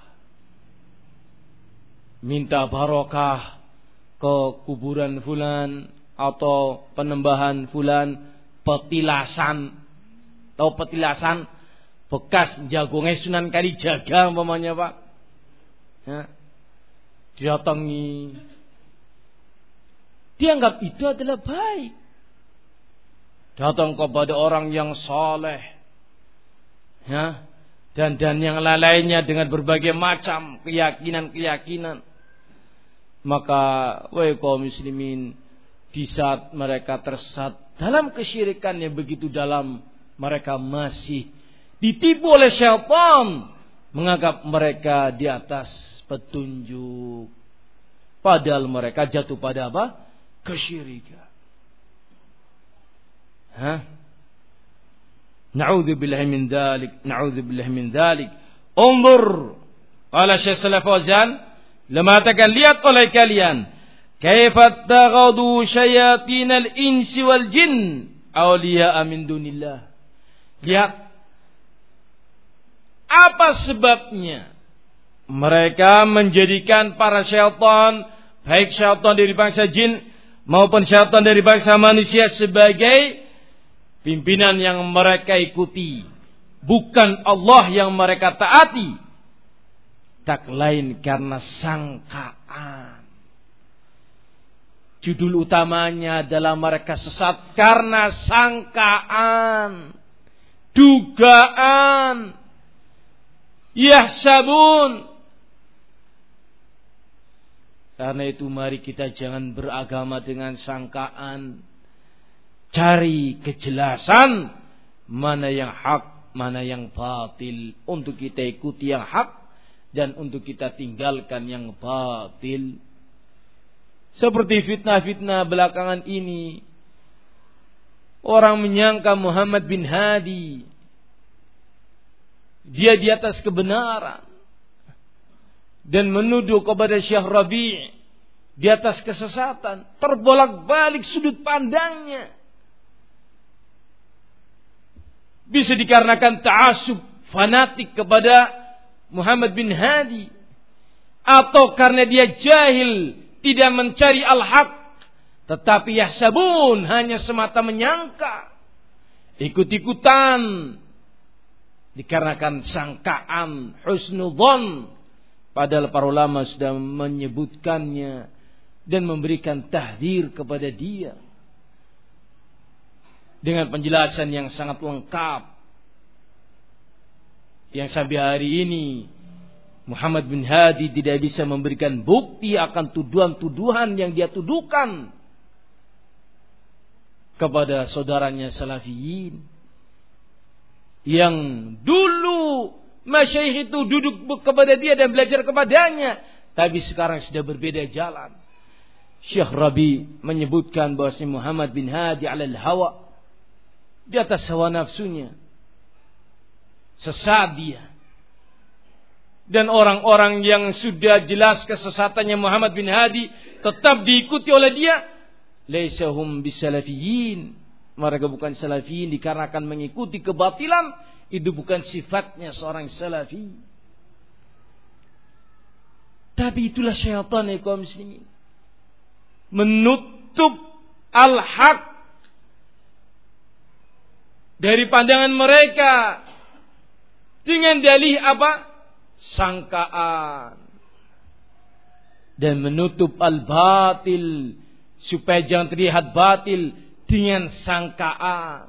[SPEAKER 1] minta barokah ke kuburan fulan atau penembahan fulan, petilasan. Tahu petilasan? Bekas jagungnya Sunan Kalijaga umpamanya, Pak. Ya. Didatangi. Dianggap itu adalah baik. Datang kepada orang yang saleh. Ya. Dan dan yang lainnya dengan berbagai macam keyakinan-keyakinan. Maka wahai kaum muslimin, di saat mereka tersesat dalam kesyirikan yang begitu dalam, mereka masih ditipu oleh syaitan, menganggap mereka di atas petunjuk, padahal mereka jatuh pada apa? Kesyirikan. Hah? Na'udzubillahi min dzalik, na'udzubillahi min dzalik. Unzur, qala Syekh Shalih Fauzan, lematakan lihat oleh kalian, kaifa taghadu syayatinal insi wal jin awliya min dunillah. Lihat apa sebabnya mereka menjadikan para syaitan, baik syaitan dari bangsa jin maupun syaitan dari bangsa manusia, sebagai pimpinan yang mereka ikuti, bukan Allah yang mereka taati. Tak lain karena sangkaan. Judul utamanya adalah mereka sesat karena sangkaan, dugaan. Yahsabun. Karena itu mari kita jangan beragama dengan sangkaan. Cari kejelasan mana yang hak, mana yang batil, untuk kita ikuti yang hak dan untuk kita tinggalkan yang batil. Seperti fitnah-fitnah belakangan ini, orang menyangka Muhammad bin Hadi dia di atas kebenaran. dan menuduh kepada Syekh Rabi' di atas kesesatan, terbolak-balik sudut pandangnya. Bisa dikarenakan ta'assub fanatik kepada Muhammad bin Hadi, atau karena dia jahil, tidak mencari al-haq, tetapi yahsabun, hanya semata menyangka, ikut-ikutan, dikarenakan sangkaan, husnudzon, padahal para ulama sudah menyebutkannya dan memberikan tahdzir kepada dia dengan penjelasan yang sangat lengkap, yang sampai hari ini Muhammad bin Hadi tidak bisa memberikan bukti akan tuduhan-tuduhan yang dia tuduhkan kepada saudaranya Salafiyin, yang dulu masyayikh itu duduk kepada dia dan belajar kepadanya, tapi sekarang sudah berbeda jalan. Syekh Rabi menyebutkan bahwasanya Muhammad bin Hadi alal hawa, di atas hawa nafsunya, sesat dia. Dan orang-orang yang sudah jelas kesesatannya Muhammad bin Hadi tetap diikuti oleh dia, laisahum bisalafiyin, mereka bukan salafiyin dikarenakan mengikuti kebatilan. Itu bukan sifatnya seorang salafi. Tapi itulah syaitan ya kaum muslimin, menutup al-haq dari pandangan mereka dengan dalih apa? Sangkaan. Dan menutup al-batil supaya jangan terlihat batil dengan sangkaan.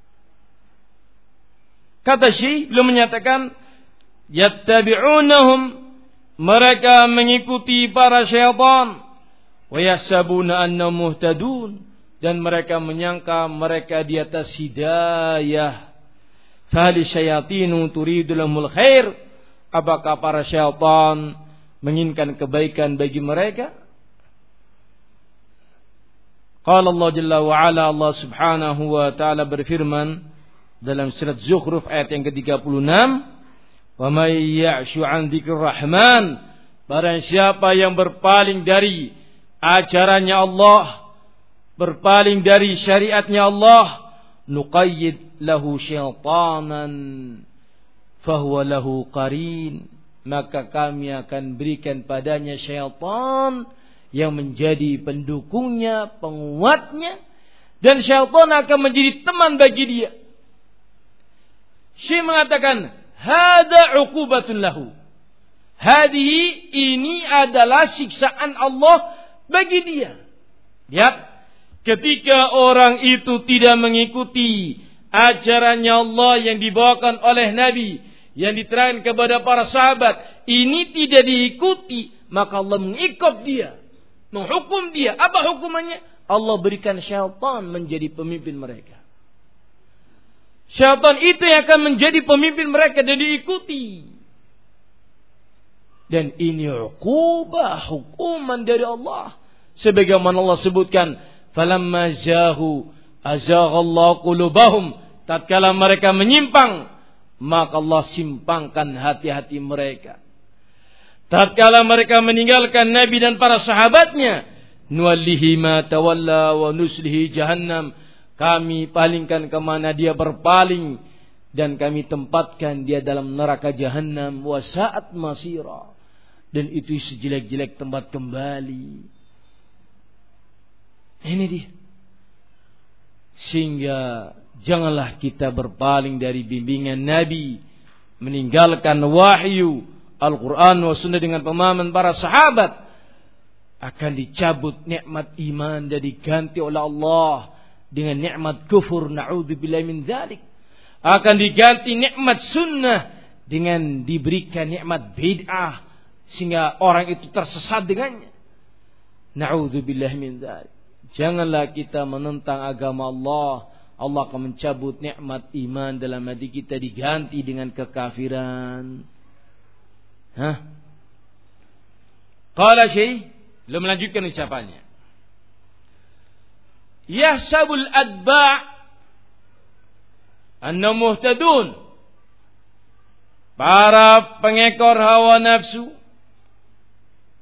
[SPEAKER 1] Kata Syekh belum menyatakan yattabi'unahum, mereka mengikuti para syaitan, wa yahsabuna annahum muhtadun, dan mereka menyangka mereka di atas hidayah. Fahal syayatinu turidu lahumul khair, apakah para syaitan menginginkan kebaikan bagi mereka? Qala Allah Jalla wa Ala, Allah Subhanahu wa taala berfirman dalam surat Zukhruf ayat yang ke tiga puluh enam, "Wa may ya'shu 'an dzikrir rahman", barang siapa yang berpaling dari ajarannya Allah, berpaling dari syariatnya Allah, nuqayyid lahu syaitanan fahuwa lahu qarin, maka kami akan berikan padanya syaitan yang menjadi pendukungnya, penguatnya, dan syaitan akan menjadi teman bagi dia. Syekh mengatakan hada uqubatun lahu, hadihi, ini adalah siksaan Allah bagi dia. Lihat, ketika orang itu tidak mengikuti ajarannya Allah yang dibawakan oleh Nabi, yang diterangkan kepada para sahabat, ini tidak diikuti, maka Allah mengikop dia, menghukum dia. Apa hukumannya? Allah berikan syaitan menjadi pemimpin mereka. Syaitan itu yang akan menjadi pemimpin mereka dan diikuti. Dan ini uqubah, hukuman dari Allah. Sebagaimana Allah sebutkan, falamma zahu azaghallahu qulubahum, tatkala mereka menyimpang, maka Allah simpangkan hati-hati mereka. Tatkala mereka meninggalkan Nabi dan para sahabatnya, nuwallihi ma tawalla wa nuslihi jahannam, kami palingkan kemana dia berpaling, dan kami tempatkan dia dalam neraka jahannam, wa sa'at masira, dan itu sejelek-jelek tempat kembali. Ini dia. Sehingga janganlah kita berpaling dari bimbingan Nabi, meninggalkan wahyu Al-Quran wa sunnah dengan pemahaman para sahabat, akan dicabut nikmat iman dan diganti oleh Allah dengan nikmat kufur, na'udzubillahi min dzalik. Akan diganti nikmat sunnah dengan diberikan nikmat bid'ah, sehingga orang itu tersesat dengannya. Na'udzubillahi min dzalik. Janganlah kita menentang agama Allah. Allah akan mencabut nikmat iman dalam hati kita, diganti dengan kekafiran. Hah? Qala Syekh, belum melanjutkan ucapannya. Yahsabul adba' anna muhtadun, para pengekor hawa nafsu,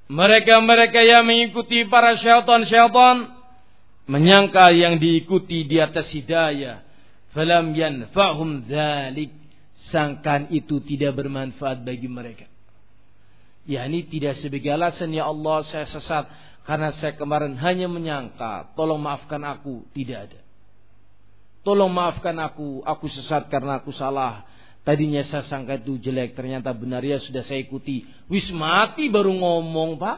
[SPEAKER 1] Mereka-mereka yang mengikuti para syaitan-syaitan menyangka yang diikuti di atas hidayah. Falam yanfa'hum dzalik. Sangkaan itu tidak bermanfaat bagi mereka. Ya, ini tidak sebagai alasan, ya Allah saya sesat karena saya kemarin hanya menyangka, tolong maafkan aku. Tidak ada. Tolong maafkan aku, aku sesat karena aku salah. Tadinya saya sangka itu jelek, ternyata benar, ya sudah saya ikuti. Wis mati baru ngomong, Pak.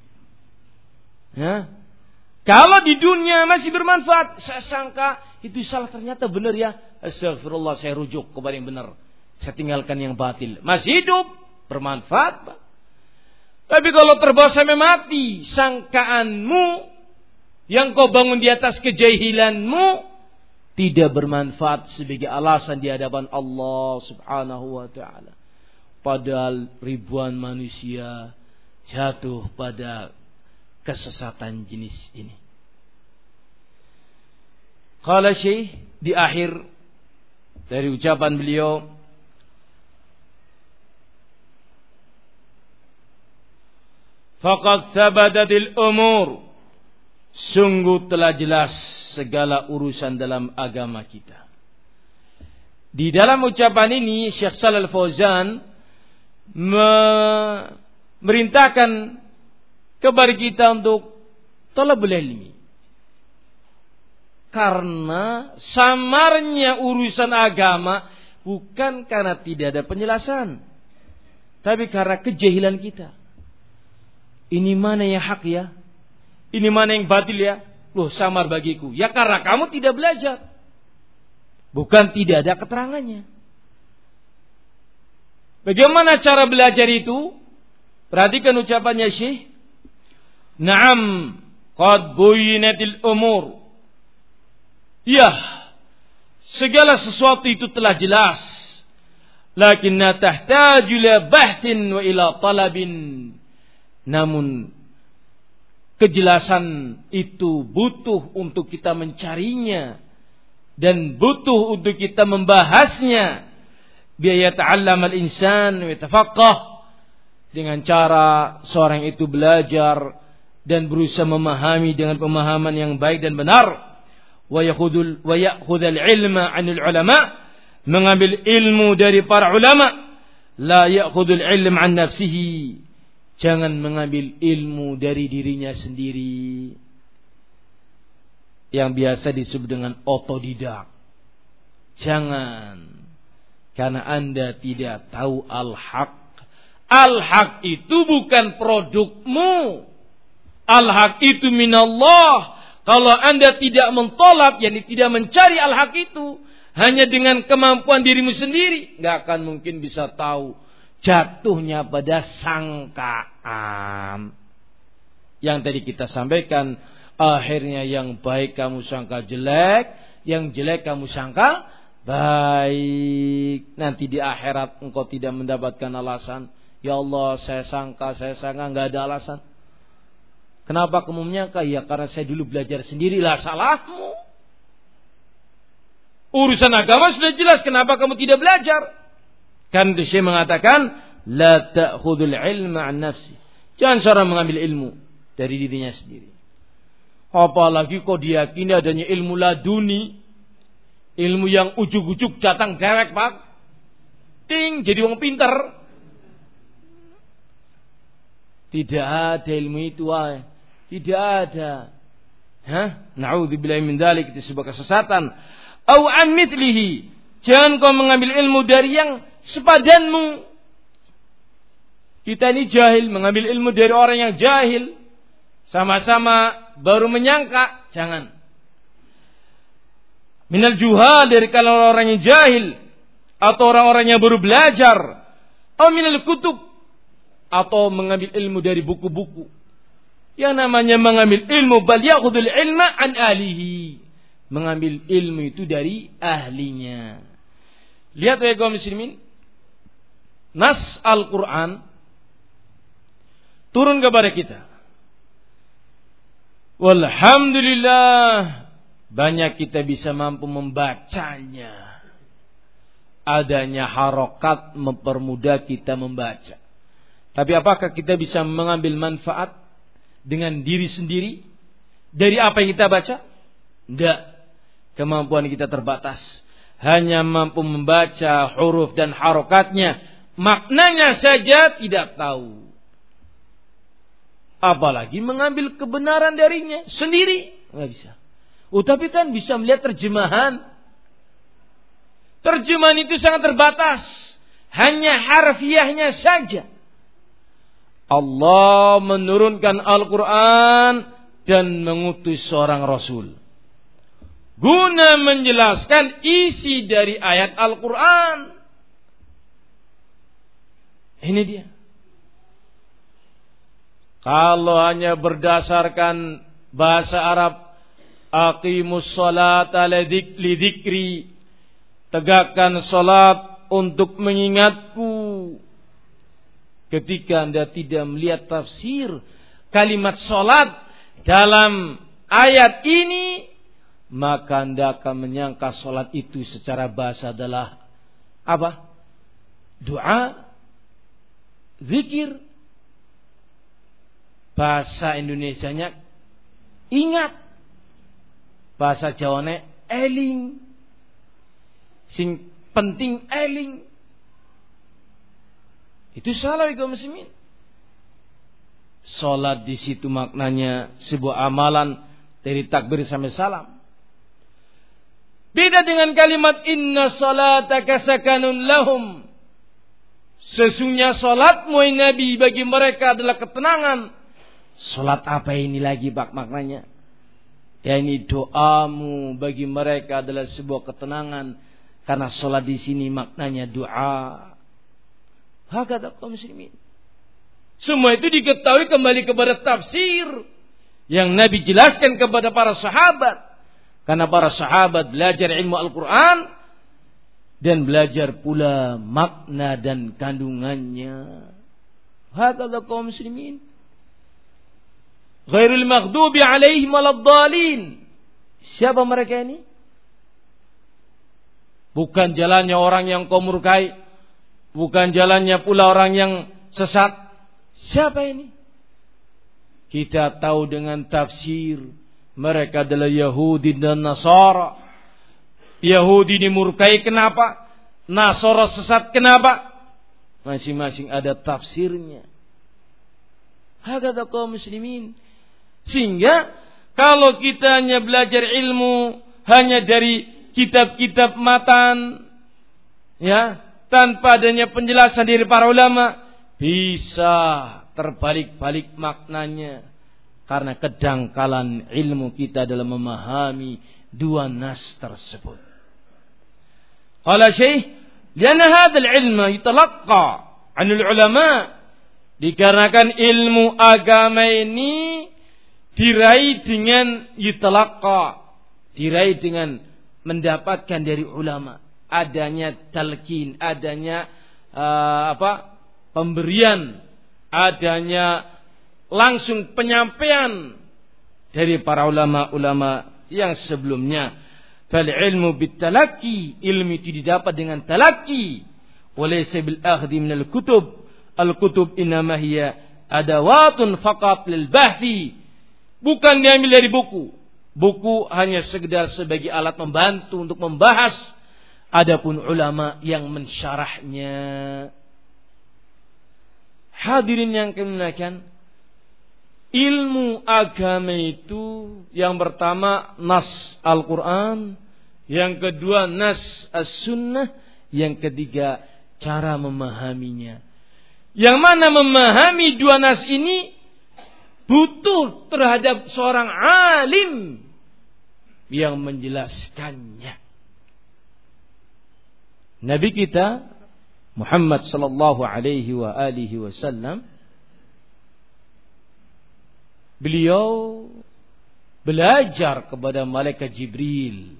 [SPEAKER 1] Ya. Kalau di dunia masih bermanfaat, saya sangka itu salah, ternyata benar ya. Astagfirullah, saya rujuk kepada yang benar. Saya tinggalkan yang batil. Masih hidup, bermanfaat, Pak. Tapi kalau terbawa sampai mati, sangkaanmu yang kau bangun di atas kejahilanmu tidak bermanfaat sebagai alasan di hadapan Allah Subhanahu wa ta'ala. Padahal ribuan manusia jatuh pada kesesatan jenis ini. Qala Syekh di akhir dari ucapan beliau, faqad thabatatil umur, sungguh telah jelas segala urusan dalam agama kita. Di dalam ucapan ini Syekh Shalal Fauzan memerintahkan kepada kita untuk talabul ilmi. Karena samarnya urusan agama bukan karena tidak ada penjelasan, tapi karena kejahilan kita. Ini mana yang hak ya? Ini mana yang batil ya? Loh, samar bagiku. Ya karena kamu tidak belajar. Bukan tidak ada keterangannya. Bagaimana cara belajar itu? Perhatikan ucapannya Syekh. Naam, qad buyinatil umur. Ya, segala sesuatu itu telah jelas. Lakinna tahtaju ila bahthin wa ila talabin. Namun kejelasan itu butuh untuk kita mencarinya dan butuh untuk kita membahasnya. Biya ta'allama al-insan wa yatafaqqah, dengan cara seorang itu belajar dan berusaha memahami dengan pemahaman yang baik dan benar. Wa yakhudul wa ya'khudul ilma 'anil ulama, mengambil ilmu dari para ulama. La ya'khudul ilm 'an nafsihi, jangan mengambil ilmu dari dirinya sendiri, yang biasa disebut dengan otodidak. Jangan, karena Anda tidak tahu al-haq. Al-haq itu bukan produkmu. Al-haq itu minallah. Kalau Anda tidak mentolak, yakni tidak mencari al-haq itu, hanya dengan kemampuan dirimu sendiri, gak akan mungkin bisa tahu. Jatuhnya pada sangkaan. Yang tadi kita sampaikan, akhirnya yang baik kamu sangka jelek, yang jelek kamu sangka baik. Nanti di akhirat engkau tidak mendapatkan alasan. Ya Allah, saya sangka, saya sangka, enggak ada alasan. Kenapa kamu menyangka? Ya karena saya dulu belajar sendirilah, salahmu. Urusan agama sudah jelas, kenapa kamu tidak belajar? Kan Syekh mengatakan, la ta'khudul ilma 'an nafsi. Jangan seorang mengambil ilmu dari dirinya sendiri. Apalagi kok diyakini adanya ilmu laduni, ilmu yang ujuk-ujuk datang direct, Pak. Ting, jadi wong pinter. Tidak ada ilmu itu, ay. Tidak ada. Hah? Na'udzubillahi min dzalik, itu sebuah kesesatan. Au an mithlihi. Jangan kau mengambil ilmu dari yang sepadanmu. Kita ini jahil, mengambil ilmu dari orang yang jahil, sama-sama baru menyangka. Jangan. Minal juhal, dari kalangan orang yang jahil, atau orang-orang yang baru belajar, atau minal kutub, atau mengambil ilmu dari buku-buku. Yang namanya mengambil ilmu, bal ya'khudul ilma an ahlihi, mengambil ilmu itu dari ahlinya. Lihat ya kaum muslimin, nas Al-Quran turun kepada kita. Walhamdulillah, banyak kita bisa mampu membacanya. Adanya harokat mempermudah kita membaca. Tapi apakah kita bisa mengambil manfaat dengan diri sendiri dari apa yang kita baca? Tidak. Kemampuan kita terbatas. Hanya mampu membaca huruf dan harokatnya. Maknanya saja tidak tahu. Apalagi mengambil kebenaran darinya sendiri. Nggak bisa. Oh, tapi kan bisa melihat terjemahan. Terjemahan itu sangat terbatas. Hanya harfiahnya saja. Allah menurunkan Al-Quran dan mengutus seorang Rasul. Guna menjelaskan isi dari ayat Al-Quran. Ini dia. Kalau hanya berdasarkan bahasa Arab, aqimus salata lidikri, tegakkan salat untuk mengingatku. Ketika Anda tidak melihat tafsir kalimat salat dalam ayat ini, maka Anda akan menyangka salat itu secara bahasa adalah apa? Doa, zikir. Bahasa Indonesianya ingat. Bahasa Jawane eling. Sing penting eling. Itu salah kaum muslimin. Salat di situ maknanya sebuah amalan dari takbir sampai salam. Beda dengan kalimat inna salataka sakanun lahum. Sesungguhnya salatmu Nabi bagi mereka adalah ketenangan. Salat apa ini lagi bak maknanya? Ya ini doamu bagi mereka adalah sebuah ketenangan. Karena salat di sini maknanya doa. Hakata kaum muslimin. Semua itu diketahui kembali kepada tafsir yang Nabi jelaskan kepada para sahabat. Karena para sahabat belajar ilmu Al-Quran dan belajar pula makna dan kandungannya. Hakata kaum muslimin. Ghairul maghdubi alaihim waladdallin. Siapa mereka ini? Bukan jalannya orang yang kau murkai. Bukan jalannya pula orang yang sesat. Siapa ini? Kita tahu dengan tafsir. Mereka adalah Yahudi dan Nasara. Yahudi dimurkai kenapa? Nasara sesat kenapa? Masing-masing ada tafsirnya. Hakata kaum muslimin. Sehingga kalau kita hanya belajar ilmu hanya dari kitab-kitab matan, ya, tanpa adanya penjelasan dari para ulama, bisa terbalik-balik maknanya. Karena kedangkalan ilmu kita dalam memahami dua nas tersebut. Qala Syekh, "Lianna hadzal ilma yutalaqqa 'anil ulama." Dikarenakan ilmu agama ini diraih dengan yutalaqqa, diraih dengan mendapatkan dari ulama. Adanya talqin, adanya uh, apa? pemberian, adanya langsung penyampaian dari para ulama-ulama yang sebelumnya. Fal ilmu bitalaqi, ilmu itu didapat dengan talaqi. Walaysa bil akhdhi min al kutub. Al kutub innama hiya adawatun faqat lil bahthi. Bukan diambil dari buku. Buku hanya sekedar sebagai alat membantu untuk membahas. Adapun ulama yang mensyarahnya. Hadirin yang kemuliaan, ilmu agama itu yang pertama nas Al-Quran, yang kedua nas As-Sunnah, yang ketiga cara memahaminya. Yang mana memahami dua nas ini butuh terhadap seorang alim yang menjelaskannya. Nabi kita Muhammad sallallahu alaihi wa alihi wasallam, beliau belajar kepada malaikat Jibril.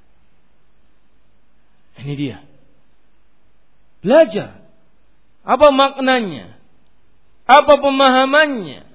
[SPEAKER 1] Ini dia. Belajar. Apa maknanya? Apa pemahamannya?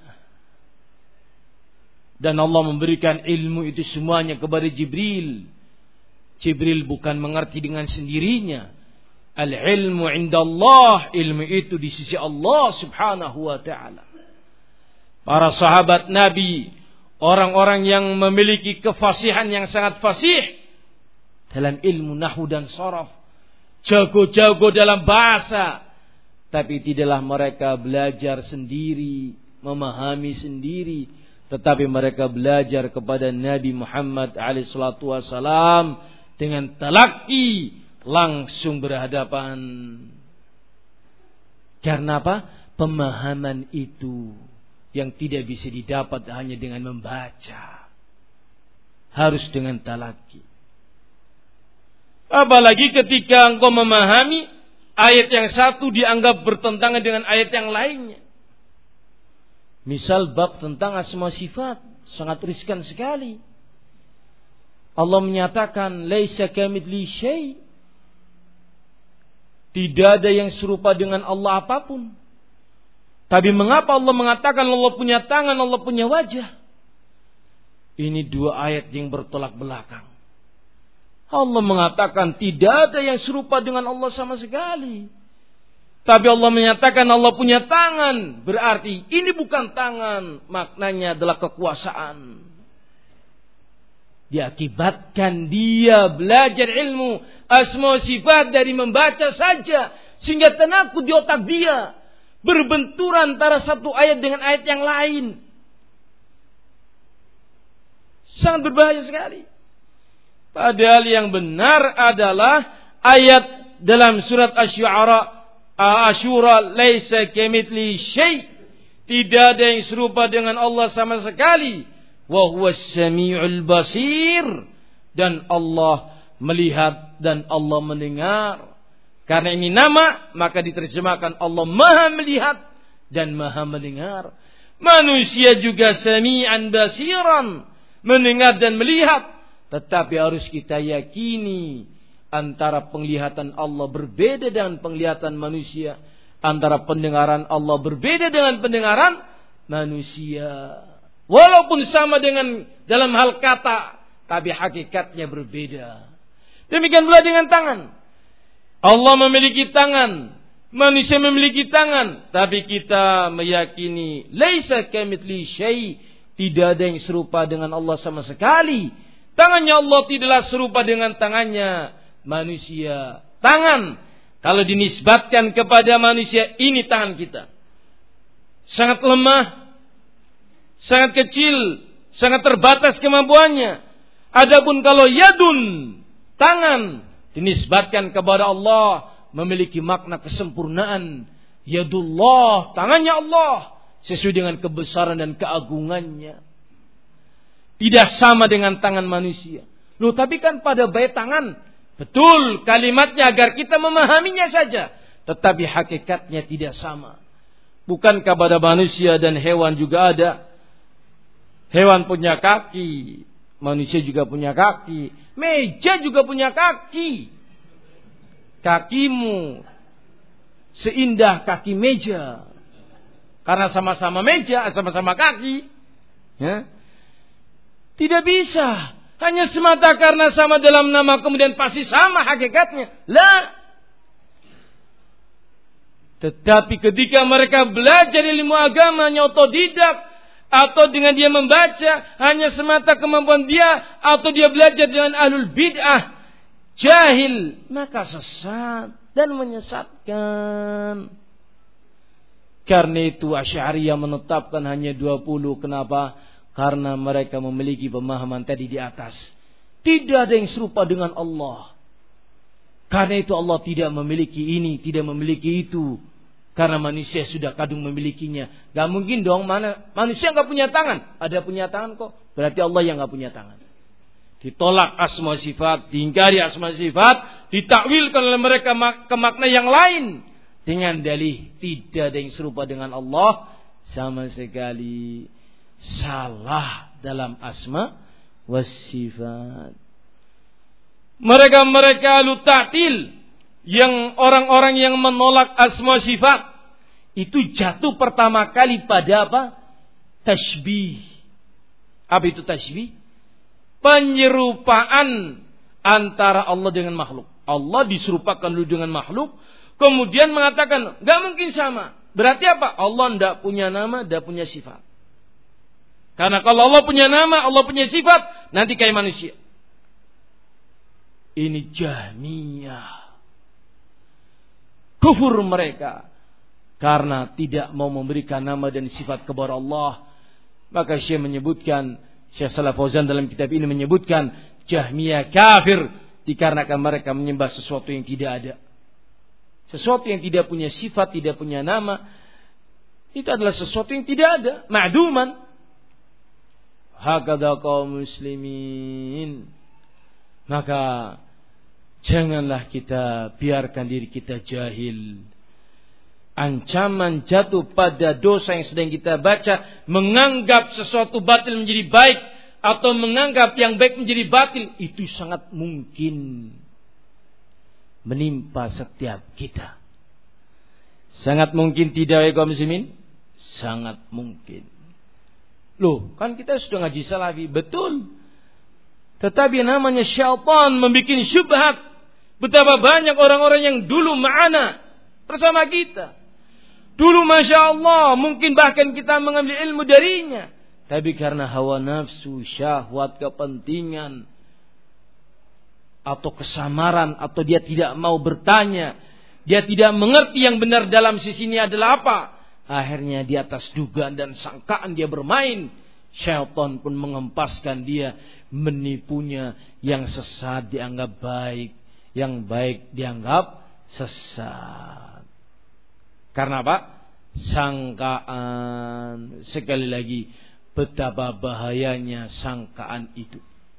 [SPEAKER 1] Dan Allah memberikan ilmu itu semuanya kepada Jibril. Jibril bukan mengerti dengan sendirinya. Al-ilmu indallah, ilmu itu di sisi Allah subhanahu wa ta'ala. Para sahabat Nabi, orang-orang yang memiliki kefasihan yang sangat fasih dalam ilmu nahwu dan sharaf, jago-jago dalam bahasa, tapi tidaklah mereka belajar sendiri, memahami sendiri, tetapi mereka belajar kepada Nabi Muhammad alaihi salatu wasalam dengan talaqi, langsung berhadapan. Karena apa? Pemahaman itu yang tidak bisa didapat hanya dengan membaca, harus dengan talaqi. Apalagi ketika engkau memahami ayat yang satu dianggap bertentangan dengan ayat yang lainnya. Misal bab tentang asma sifat, sangat riskan sekali. Allah menyatakan laisa kamitslihi syai', tidak ada yang serupa dengan Allah apapun. Tapi mengapa Allah mengatakan Allah punya tangan, Allah punya wajah? Ini dua ayat yang bertolak belakang. Allah mengatakan tidak ada yang serupa dengan Allah sama sekali. Tapi Allah menyatakan Allah punya tangan. Berarti ini bukan tangan, maknanya adalah kekuasaan. Diakibatkan dia belajar ilmu asma sifat dari membaca saja, sehingga tenakut di otak dia, berbenturan antara satu ayat dengan ayat yang lain. Sangat berbahaya sekali. Padahal yang benar adalah ayat dalam surat Asy-Syu'ara, Asyura, laisa kamitslihi syai', tidak ada yang serupa dengan Allah sama sekali. Wa huwas samiul basir, dan Allah melihat dan Allah mendengar. Karena ini nama, maka diterjemahkan Allah Maha melihat dan Maha mendengar. Manusia juga sami'an basiran, mendengar dan melihat. Tetapi harus kita yakini antara penglihatan Allah berbeda dengan penglihatan manusia, antara pendengaran Allah berbeda dengan pendengaran manusia. Walaupun sama dengan dalam hal kata, tapi hakikatnya berbeda. Demikian pula dengan tangan. Allah memiliki tangan, manusia memiliki tangan, tapi kita meyakini laisa kamitslihi syai', tidak ada yang serupa dengan Allah sama sekali. Tangannya Allah tidaklah serupa dengan tangannya manusia. Tangan, kalau dinisbatkan kepada manusia, ini tangan kita. Sangat lemah, sangat kecil, sangat terbatas kemampuannya. Adapun kalau yadun, tangan, dinisbatkan kepada Allah, memiliki makna kesempurnaan. Yadullah, tangannya Allah, sesuai dengan kebesaran dan keagungannya. Tidak sama dengan tangan manusia. Loh, tapi kan pada bait tangan, betul kalimatnya agar kita memahaminya saja, tetapi hakikatnya tidak sama. Bukankah pada manusia dan hewan juga ada? Hewan punya kaki, manusia juga punya kaki, meja juga punya kaki. Kakimu seindah kaki meja, karena sama-sama meja, sama-sama kaki. Ya? Tidak bisa hanya semata karena sama dalam nama kemudian pasti sama hakikatnya. La. Tetapi ketika mereka belajar ilmu agamanya otodidak, atau dengan dia membaca hanya semata kemampuan dia, atau dia belajar dengan ahlul bid'ah, jahil, maka sesat dan menyesatkan. Karena itu Asy'ariyah menetapkan hanya dua puluh. Kenapa? Karena mereka memiliki pemahaman tadi di atas. Tidak ada yang serupa dengan Allah. Karena itu Allah tidak memiliki ini, tidak memiliki itu. Karena manusia sudah kadung memilikinya. Gak mungkin dong, mana manusia gak punya tangan. Ada punya tangan kok. Berarti Allah yang gak punya tangan. Ditolak asma sifat, diingkari asma sifat, ditakwilkan oleh mereka ke makna yang lain. Dengan dalih tidak ada yang serupa dengan Allah sama sekali. Salah dalam asma was sifat. Mereka-mereka ahlu ta'til, yang orang-orang yang menolak asma sifat, itu jatuh pertama kali pada apa? Tashbih. Apa itu tashbih? Penyerupaan antara Allah dengan makhluk. Allah diserupakan dulu dengan makhluk, kemudian mengatakan nggak mungkin sama. Berarti apa? Allah tidak punya nama, tidak punya sifat. Karena kalau Allah punya nama, Allah punya sifat, nanti kayak manusia. Ini Jahmiyah. Kufur mereka karena tidak mau memberikan nama dan sifat kepada Allah. Maka Syekh menyebutkan, Syekh Shalih Fauzan dalam kitab ini menyebutkan Jahmiyah kafir dikarenakan mereka menyembah sesuatu yang tidak ada. Sesuatu yang tidak punya sifat, tidak punya nama, itu adalah sesuatu yang tidak ada, ma'duman. Hakadha kaum muslimin. Maka janganlah kita biarkan diri kita jahil. Ancaman jatuh pada dosa yang sedang kita baca, menganggap sesuatu batil menjadi baik, atau menganggap yang baik menjadi batil, itu sangat mungkin menimpa setiap kita. Sangat mungkin tidak, ya kaum muslimin? Sangat mungkin. Loh, kan kita sudah ngaji salafi, betul. Tetapi namanya syaitan membuat syubhat. Betapa banyak orang-orang yang dulu ma'ana bersama kita. Dulu Masya Allah, mungkin bahkan kita mengambil ilmu darinya. Tapi karena hawa nafsu, syahwat, kepentingan, atau kesamaran, atau dia tidak mau bertanya, dia tidak mengerti yang benar dalam sisi ini adalah apa, akhirnya di atas dugaan dan sangkaan dia bermain. Syaitan pun mengempaskan dia, menipunya. Yang sesat dianggap baik, yang baik dianggap sesat. Karena apa? Sangkaan. Sekali lagi, betapa bahayanya sangkaan itu.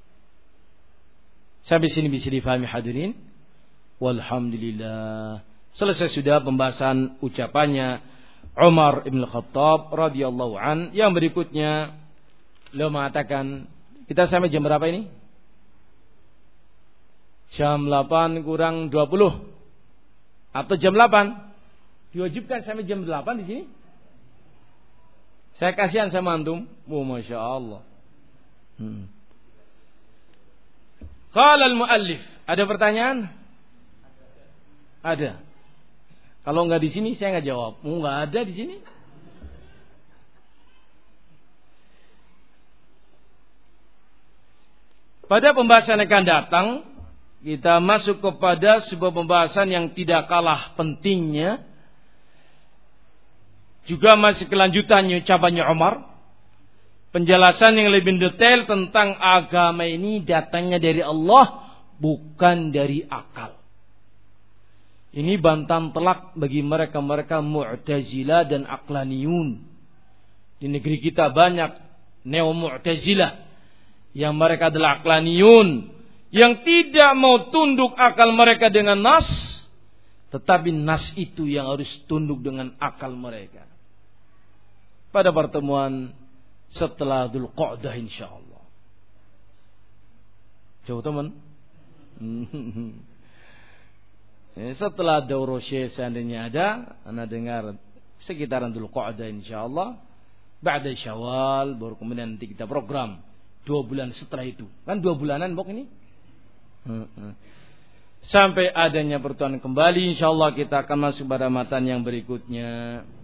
[SPEAKER 1] Sampai sini bisa difahami hadirin? Walhamdulillah. Selesai sudah pembahasan ucapannya Umar ibn Khattab radhiyallahu an. Yang berikutnya beliau mengatakan, kita sampai jam berapa ini? Jam delapan kurang dua puluh atau jam delapan? Diwajibkan sampai jam delapan di sini? Saya kasihan sama antum. Oh, Masya Allah. Hmm. Qala al-muallif, ada pertanyaan? Ada. Kalau enggak di sini saya enggak jawab. Enggak ada di sini. Pada pembahasan yang akan datang, kita masuk kepada sebuah pembahasan yang tidak kalah pentingnya. Juga masih kelanjutannya ucapannya Umar. Penjelasan yang lebih detail tentang agama ini datangnya dari Allah, bukan dari akal. Ini bantahan telak bagi mereka-mereka Mu'tazilah dan Aqlaniyun. Di negeri kita banyak Neo-Mu'tazilah yang mereka adalah Aqlaniyun, yang tidak mau tunduk akal mereka dengan nas, tetapi nas itu yang harus tunduk dengan akal mereka. Pada pertemuan setelah Dzulqa'dah insyaallah. Jauh teman. Setelah Daurah Syekh seandainya ada, anda dengar sekitaran Dzulqa'dah insyaallah. Ba'da Syawal baru kemudian nanti kita program dua bulan setelah itu. Kan dua bulanan bok ini. Sampai adanya pertemuan kembali insyaallah kita akan masuk pada matan yang berikutnya.